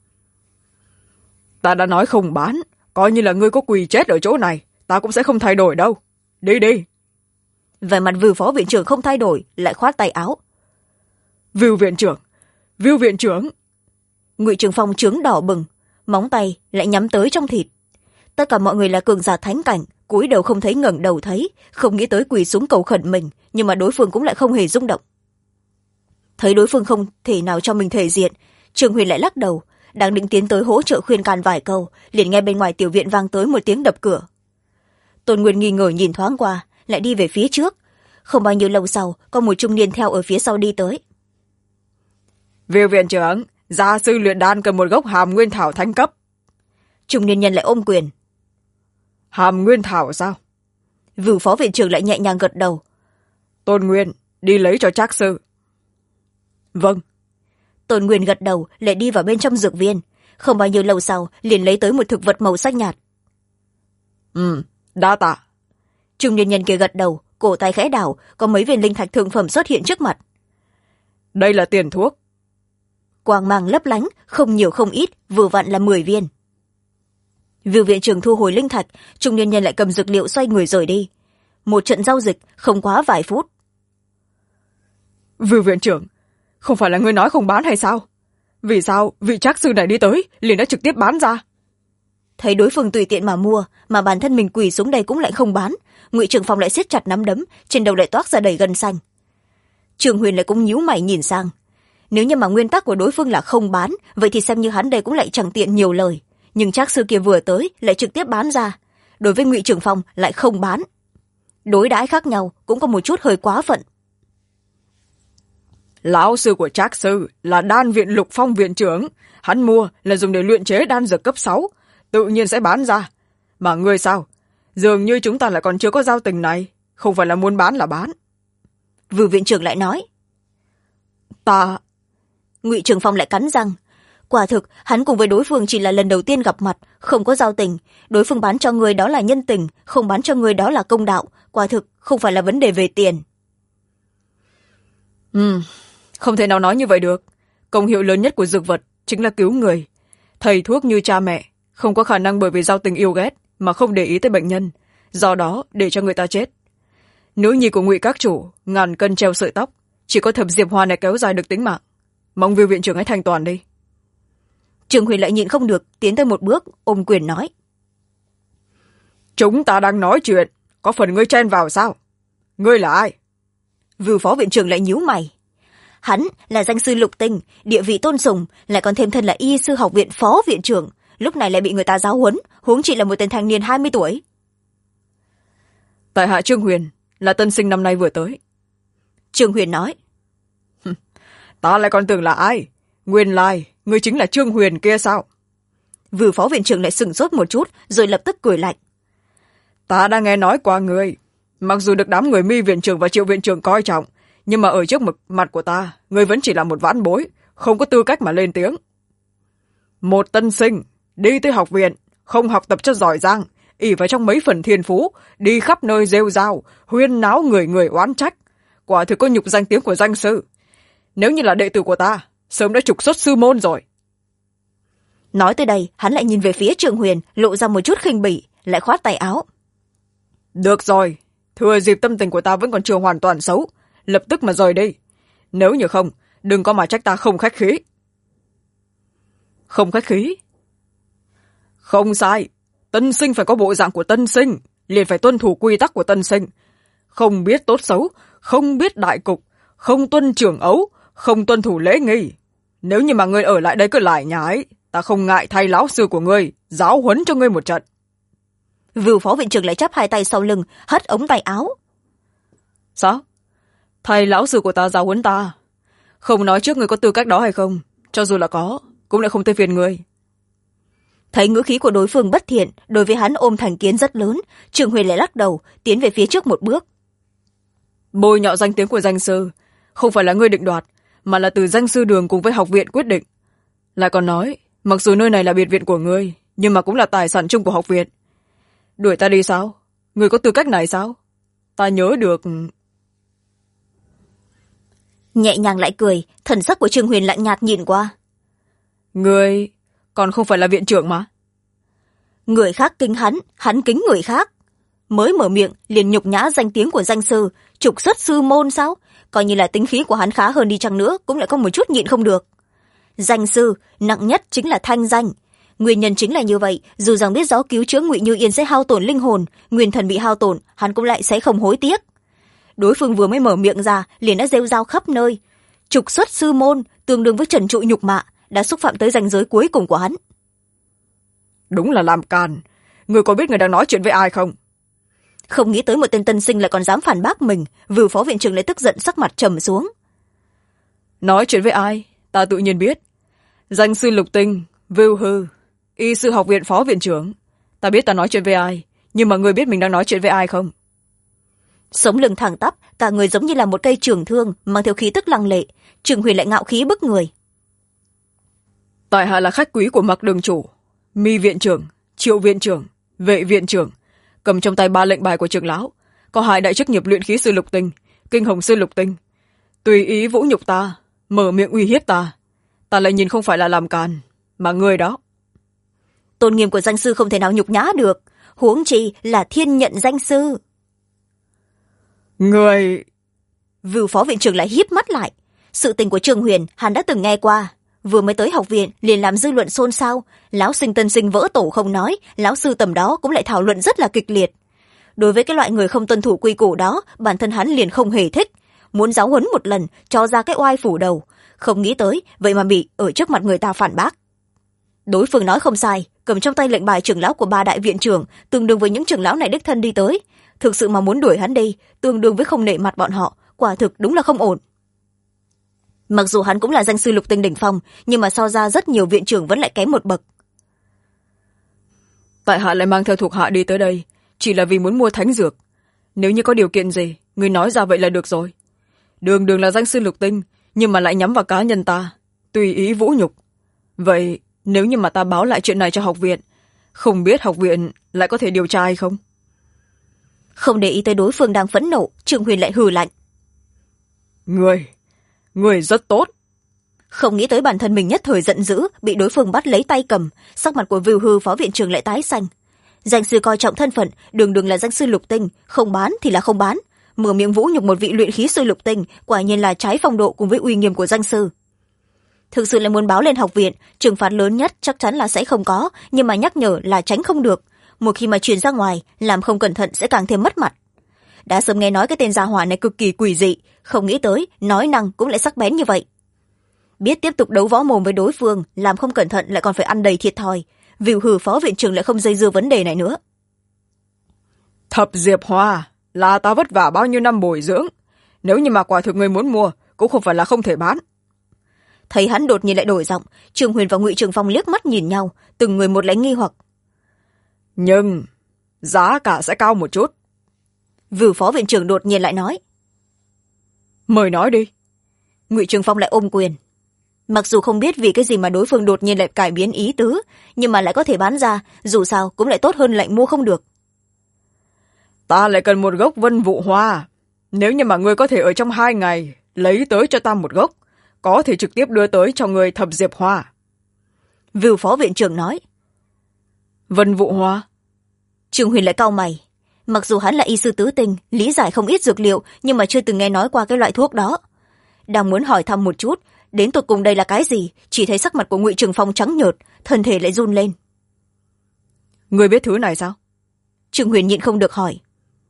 Ta đã nói không bán, coi như là ngươi có quỳ chết ở chỗ này, ta cũng sẽ không thay đổi đâu. Đi đi. Vẻ mặt Vưu phó viện trưởng không thay đổi, lại khoát tay áo. Vưu viện trưởng, Vưu viện trưởng. Ngụy Trường Phong trướng đỏ bừng, móng tay lại nhắm tới trong thịt. Tất cả mọi người là cường giả thánh cảnh, cúi đầu không thấy ngẩng đầu thấy, không nghĩ tới quỳ xuống cầu khẩn mình, nhưng mà đối phương cũng lại không hề rung động. Thấy đối phương không thể nào cho mình thể diện, Trương Huyền lại lắc đầu, đang định tiến tới hỗ trợ khuyên can vài câu, liền nghe bên ngoài tiểu viện vang tới một tiếng đập cửa. Tôn Nguyên nghi ngờ nhìn thoáng qua, lại đi về phía trước. Không bao nhiêu lâu sau, có một trung niên theo ở phía sau đi tới. Vưu viện trưởng, gia sư luyện đan cần một gốc hàm nguyên thảo thánh cấp. Trung niên nhân lại ôm quyền. Hàm nguyên thảo sao? Vưu phó viện trưởng lại nhẹ nhàng gật đầu. Tôn Nguyên, đi lấy cho Trác sư. Vâng. Tôn Nguyên gật đầu, lại đi vào bên trong dược viên. Không bao nhiêu lâu sau, liền lấy tới một thực vật màu xanh nhạt. Đa tạ. Trung niên nhân kia gật đầu, cổ tay khẽ đảo, có mấy viên linh thạch thượng phẩm xuất hiện trước mặt. Đây là tiền thuốc. Quang mang lấp lánh, không nhiều không ít, vừa vặn là 10 viên. Vưu viện trưởng thu hồi linh thạch, trung niên nhân lại cầm dược liệu xoay người rời đi. Một trận giao dịch, không quá vài phút. Vưu viện trưởng, không phải là ngươi nói không bán hay sao? Vì sao vị Trác sư này đi tới, liền đã trực tiếp bán ra? Thấy đối phương tùy tiện mà mua, mà bản thân mình quỳ xuống đây cũng lại không bán, Ngụy Trường Phong lại siết chặt nắm đấm, trên đầu lại toát ra đầy gân xanh. Trường Huyền lại cũng nhíu mày nhìn sang. Nếu như mà nguyên tắc của đối phương là không bán, vậy thì xem như hắn đây cũng lại chẳng tiện nhiều lời. Nhưng Trác sư kia vừa tới lại trực tiếp bán ra, đối với Ngụy Trường Phong lại không bán. Đối đãi khác nhau cũng có một chút hơi quá phận. Lão sư của Trác sư là đan viện Lục Phong viện trưởng, hắn mua là dùng để luyện chế đan dược cấp 6, tự nhiên sẽ bán ra. Mà ngươi sao? Dường như chúng ta lại còn chưa có giao tình này, không phải là muốn bán là bán. Vưu viện trưởng lại nói. ta... Ngụy Trường Phong lại cắn răng. Quả thực hắn cùng với đối phương chỉ là lần đầu tiên gặp mặt, không có giao tình. Đối phương bán cho người đó là nhân tình, không bán cho người đó là công đạo. Quả thực không phải là vấn đề về tiền. Không thể nào nói như vậy được. Công hiệu lớn nhất của dược vật chính là cứu người. Thầy thuốc như cha mẹ không có khả năng bởi vì giao tình yêu ghét mà không để ý tới bệnh nhân, do đó để cho người ta chết. Nữ nhi của Ngụy các chủ ngàn cân treo sợi tóc, chỉ có Thập Diệp Hoa này kéo dài được tính mạng. Mong Viu viện trưởng hãy thành toàn đi. Trường Huyền lại nhịn không được, tiến tới một bước, ôm quyền nói. Chúng ta đang nói chuyện, có phần ngươi chen vào sao? Ngươi là ai? Vưu phó viện trưởng lại nhíu mày. Hắn là danh sư Lục Tinh, địa vị tôn sùng, lại còn thêm thân là y sư học viện phó viện trưởng, lúc này lại bị người ta giáo huấn, huống chỉ là một tên thanh niên 20 tuổi. Tại hạ Trương Huyền, là tân sinh năm nay vừa tới. Trương Huyền nói. Ta lại còn tưởng là ai? Nguyên lai, ngươi chính là Trương Huyền kia sao? Vưu phó viện trưởng lại sửng sốt một chút, rồi lập tức cười lạnh. Ta đã nghe nói qua ngươi. Mặc dù được đám người Mi viện trưởng và Triệu viện trưởng coi trọng, nhưng mà ở trước mặt của ta, ngươi vẫn chỉ là một vãn bối, không có tư cách mà lên tiếng. Một tân sinh, đi tới học viện, không học tập cho giỏi giang, ỷ vào trong mấy phần thiên phú, đi khắp nơi rêu rao, huyên náo người người oán trách. Quả thực có nhục danh tiếng của danh sư. Nếu như là đệ tử của ta, sớm đã trục xuất sư môn rồi. Nói tới đây, hắn lại nhìn về phía Trương Huyền, lộ ra một chút khinh bỉ, lại khoát tay áo. Được rồi, thừa dịp tâm tình của ta vẫn còn chưa hoàn toàn xấu, lập tức mà rời đi. Nếu như không, đừng có mà trách ta không khách khí. Không khách khí? Không sai, tân sinh phải có bộ dạng của tân sinh, liền phải tuân thủ quy tắc của tân sinh. Không biết tốt xấu, không biết đại cục, không tuân trưởng ấu, không tuân thủ lễ nghi. Nếu như mà ngươi ở lại đây cứ lải nhải, ta không ngại thay lão sư của ngươi giáo huấn cho ngươi một trận. Vưu phó viện trưởng lại chắp hai tay sau lưng, hất ống tay áo. Sao? Thầy lão sư của ta giáo huấn ta? Không nói trước ngươi có tư cách đó hay không, cho dù là có, cũng lại không tới phiền ngươi. Thấy ngữ khí của đối phương bất thiện, đối với hắn ôm thành kiến rất lớn, Trương Huyền lại lắc đầu, tiến về phía trước một bước. Bôi nhọ danh tiếng của danh sư, không phải là ngươi định đoạt, mà là từ danh sư đường cùng với học viện quyết định. Lại còn nói, mặc dù nơi này là biệt viện của ngươi, nhưng mà cũng là tài sản chung của học viện. Đuổi ta đi sao? Ngươi có tư cách này sao? Ta nhớ được... Nhẹ nhàng lại cười, thần sắc của Trương Huyền lạnh nhạt nhìn qua. Ngươi còn không phải là viện trưởng mà. Người khác kính hắn kính người khác. Mới mở miệng liền nhục nhã danh tiếng của danh sư, trục xuất sư môn sao? Coi như là tính khí của hắn khá hơn đi chăng nữa, cũng lại có một chút nhịn không được. Danh sư nặng nhất chính là thanh danh. Nguyên nhân chính là như vậy, dù rằng biết rõ cứu chữa Ngụy Như Yên sẽ hao tổn linh hồn, nguyên thần bị hao tổn, hắn cũng lại sẽ không hối tiếc. Đối phương vừa mới mở miệng ra, liền đã rêu rao khắp nơi. Trục xuất sư môn tương đương với trần trụi nhục mạ, đã xúc phạm tới ranh giới cuối cùng của hắn. Đúng là làm càn. Ngươi có biết người đang nói chuyện với ai không? Không nghĩ tới một tên tân sinh lại còn dám phản bác mình, Vưu phó viện trưởng lại tức giận sắc mặt trầm xuống. Nói chuyện với ai? Ta tự nhiên biết. Danh sư Lục Tinh, Vưu Hư, y sư học viện phó viện trưởng. Ta biết ta nói chuyện với ai, nhưng mà ngươi biết mình đang nói chuyện với ai không? Sống lưng thẳng tắp, cả người giống như là một cây trường thương, mang theo khí tức lăng lệ. Trương Huyền lại ngạo khí bức người. Tại hạ là khách quý của Mặc đường chủ, Mi viện trưởng, Triệu viện trưởng, Vệ viện trưởng, cầm trong tay 3 lệnh bài của trưởng lão, có 2 đại chức nghiệp luyện khí sư Lục Tinh, kinh hồng sư Lục Tinh. Tùy ý vũ nhục ta, mở miệng uy hiếp ta, ta lại nhìn không phải là làm càn, mà ngươi đó. Tôn nghiêm của danh sư không thể nào nhục nhã được, huống chi là thiên nhận danh sư. Người... Vưu phó viện trưởng lại híp mắt lại. Sự tình của Trương Huyền hắn đã từng nghe qua, vừa mới tới học viện liền làm dư luận xôn xao, lão sinh tân sinh vỡ tổ không nói, lão sư tầm đó cũng lại thảo luận rất là kịch liệt. Đối với cái loại người không tuân thủ quy củ đó, bản thân hắn liền không hề thích, muốn giáo huấn một lần cho ra cái oai phủ đầu, không nghĩ tới vậy mà bị ở trước mặt người ta phản bác. Đối phương nói không sai, cầm trong tay lệnh bài trưởng lão của 3 đại viện trưởng, tương đương với những trưởng lão này đích thân đi tới. Thực sự mà muốn đuổi hắn đi, tương đương với không nể mặt bọn họ, quả thực đúng là không ổn. Mặc dù hắn cũng là danh sư Lục Tinh đỉnh phong, nhưng mà so ra rất nhiều viện trưởng vẫn lại kém một bậc. Tại hạ lại mang theo thuộc hạ đi tới đây, chỉ là vì muốn mua thánh dược. Nếu như có điều kiện gì, người nói ra vậy là được rồi. Đường đường là danh sư Lục Tinh, nhưng mà lại nhắm vào cá nhân ta, tùy ý vũ nhục. Vậy nếu như mà ta báo lại chuyện này cho học viện, không biết học viện lại có thể điều tra hay không? Không để ý tới đối phương đang phẫn nộ, Trương Huyền lại hừ lạnh. Người rất tốt. Không nghĩ tới bản thân mình nhất thời giận dữ, bị đối phương bắt lấy tay cầm, sắc mặt của Vưu Hư phó viện trưởng lại tái xanh. Danh sư coi trọng thân phận, đường đường là danh sư lục tinh, không bán thì là không bán. Mở miệng vũ nhục một vị luyện khí sư lục tinh, quả nhiên là trái phong độ cùng với uy nghiêm của danh sư. Thực sự là muốn báo lên học viện, trừng phạt lớn nhất chắc chắn là sẽ không có, nhưng mà nhắc nhở là tránh không được. Một khi mà truyền ra ngoài, làm không cẩn thận sẽ càng thêm mất mặt. Đã sớm nghe nói cái tên gia hỏa này cực kỳ quỷ dị, không nghĩ tới nói năng cũng lại sắc bén như vậy. Biết tiếp tục đấu võ mồm với đối phương, làm không cẩn thận lại còn phải ăn đầy thiệt thòi. Vưu Hư phó viện trưởng lại không dây dưa vấn đề này nữa. Thập Diệp Hoa là ta vất vả bao nhiêu năm bồi dưỡng, nếu như mà quả thực người muốn mua cũng không phải là không thể bán. Thấy hắn đột nhiên lại đổi giọng, Trương Huyền và Ngụy Trường Phong liếc mắt nhìn nhau, từng người một lãnh nghi hoặc. Nhưng giá cả sẽ cao một chút. Vưu phó viện trưởng đột nhiên lại nói. Mời nói đi. Ngụy Trường Phong lại ôm quyền. Mặc dù không biết vì cái gì mà đối phương đột nhiên lại cải biến ý tứ, nhưng mà lại có thể bán ra, dù sao cũng lại tốt hơn lệnh mua không được. Ta lại cần một gốc Vân Vụ Hoa. Nếu như mà ngươi có thể ở trong 2 ngày lấy tới cho ta một gốc, có thể trực tiếp đưa tới cho người Thập Diệp Hoa. Vưu phó viện trưởng nói. Vân Vụ Hoa. Trương Huyền lại cau mày. Mặc dù hắn là y sư tứ tinh, lý giải không ít dược liệu, nhưng mà chưa từng nghe nói qua cái loại thuốc đó. Đang muốn hỏi thăm một chút, đến tột cùng đây là cái gì, chỉ thấy sắc mặt của Ngụy Trường Phong trắng nhợt, thân thể lại run lên. Ngươi biết thứ này sao? Trương Huyền nhịn không được hỏi.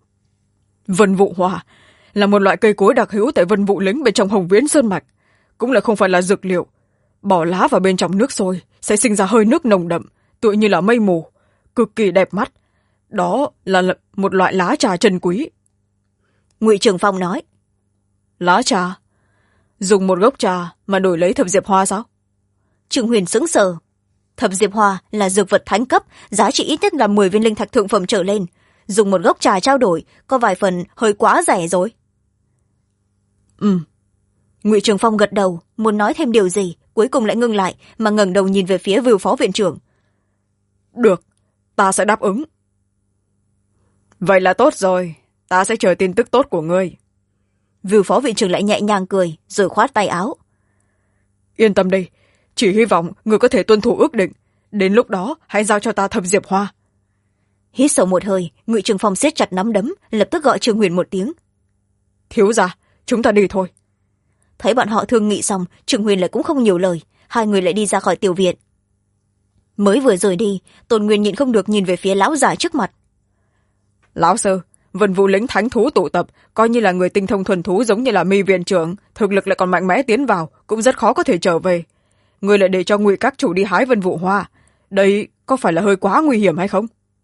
Vân Vụ Hoa là một loại cây cối đặc hữu tại Vân Vụ Lĩnh bên trong Hồng Viễn Sơn Mạch, cũng là không phải là dược liệu. Bỏ lá vào bên trong nước sôi sẽ sinh ra hơi nước nồng đậm, tựa như là mây mù, cực kỳ đẹp mắt. Đó là một loại lá trà trân quý. Ngụy Trường Phong nói. Lá trà? Dùng một gốc trà mà đổi lấy Thập Diệp Hoa sao? Trương Huyền sững sờ. Thập Diệp Hoa là dược vật thánh cấp, giá trị ít nhất là 10 viên linh thạch thượng phẩm trở lên. Dùng một gốc trà trao đổi, có vài phần hơi quá rẻ rồi. Ngụy Trường Phong gật đầu, muốn nói thêm điều gì, cuối cùng lại ngưng lại, mà ngẩng đầu nhìn về phía Vưu phó viện trưởng. Được, ta sẽ đáp ứng. Vậy là tốt rồi, ta sẽ chờ tin tức tốt của ngươi. Vưu phó viện trưởng lại nhẹ nhàng cười, rồi khoát tay áo. Yên tâm đi, chỉ hy vọng ngươi có thể tuân thủ ước định. Đến lúc đó, hãy giao cho ta Thập Diệp Hoa. Hít sâu một hơi, Ngụy Trường Phong siết chặt nắm đấm, lập tức gọi Trương Huyền một tiếng. Thiếu gia, chúng ta đi thôi. Thấy bọn họ thương nghị xong, Trương Huyền lại cũng không nhiều lời, hai người lại đi ra khỏi tiểu viện. Mới vừa rời đi, Tôn Nguyên nhịn không được nhìn về phía lão già trước mặt. Lão sư, Vân Vũ Lĩnh thánh thú tụ tập, coi như là người tinh thông thuần thú giống như là Mi viện trưởng, thực lực lại còn mạnh mẽ tiến vào, cũng rất khó có thể trở về. Người lại để cho Ngụy các chủ đi hái Vân Vũ Hoa, đây có phải là hơi quá nguy hiểm hay không?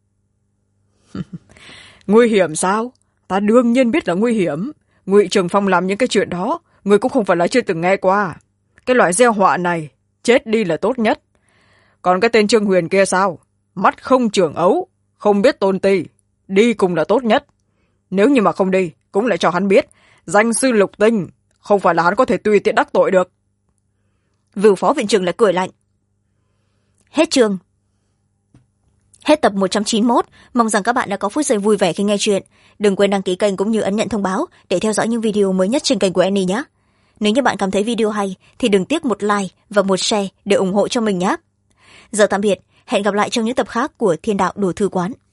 Nguy hiểm sao? Ta đương nhiên biết là nguy hiểm. Ngụy Trường Phong làm những cái chuyện đó, người cũng không phải là chưa từng nghe qua. Cái loại gieo họa này, chết đi là tốt nhất. Còn cái tên Trương Huyền kia sao? Mắt không trưởng ấu, không biết tôn ti, đi cùng là tốt nhất. Nếu như mà không đi, cũng lại cho hắn biết, danh sư lục tinh, không phải là hắn có thể tùy tiện đắc tội được. Vưu phó viện trưởng lại cười lạnh. Hết chương. Hết tập 191, mong rằng các bạn đã có phút giây vui vẻ khi nghe chuyện. Đừng quên đăng ký kênh cũng như ấn nhận thông báo để theo dõi những video mới nhất trên kênh của Annie nhé. Nếu như bạn cảm thấy video hay thì đừng tiếc một like và một share để ủng hộ cho mình nhé. Giờ tạm biệt, hẹn gặp lại trong những tập khác của Thiên Đạo Đồ Thư Quán.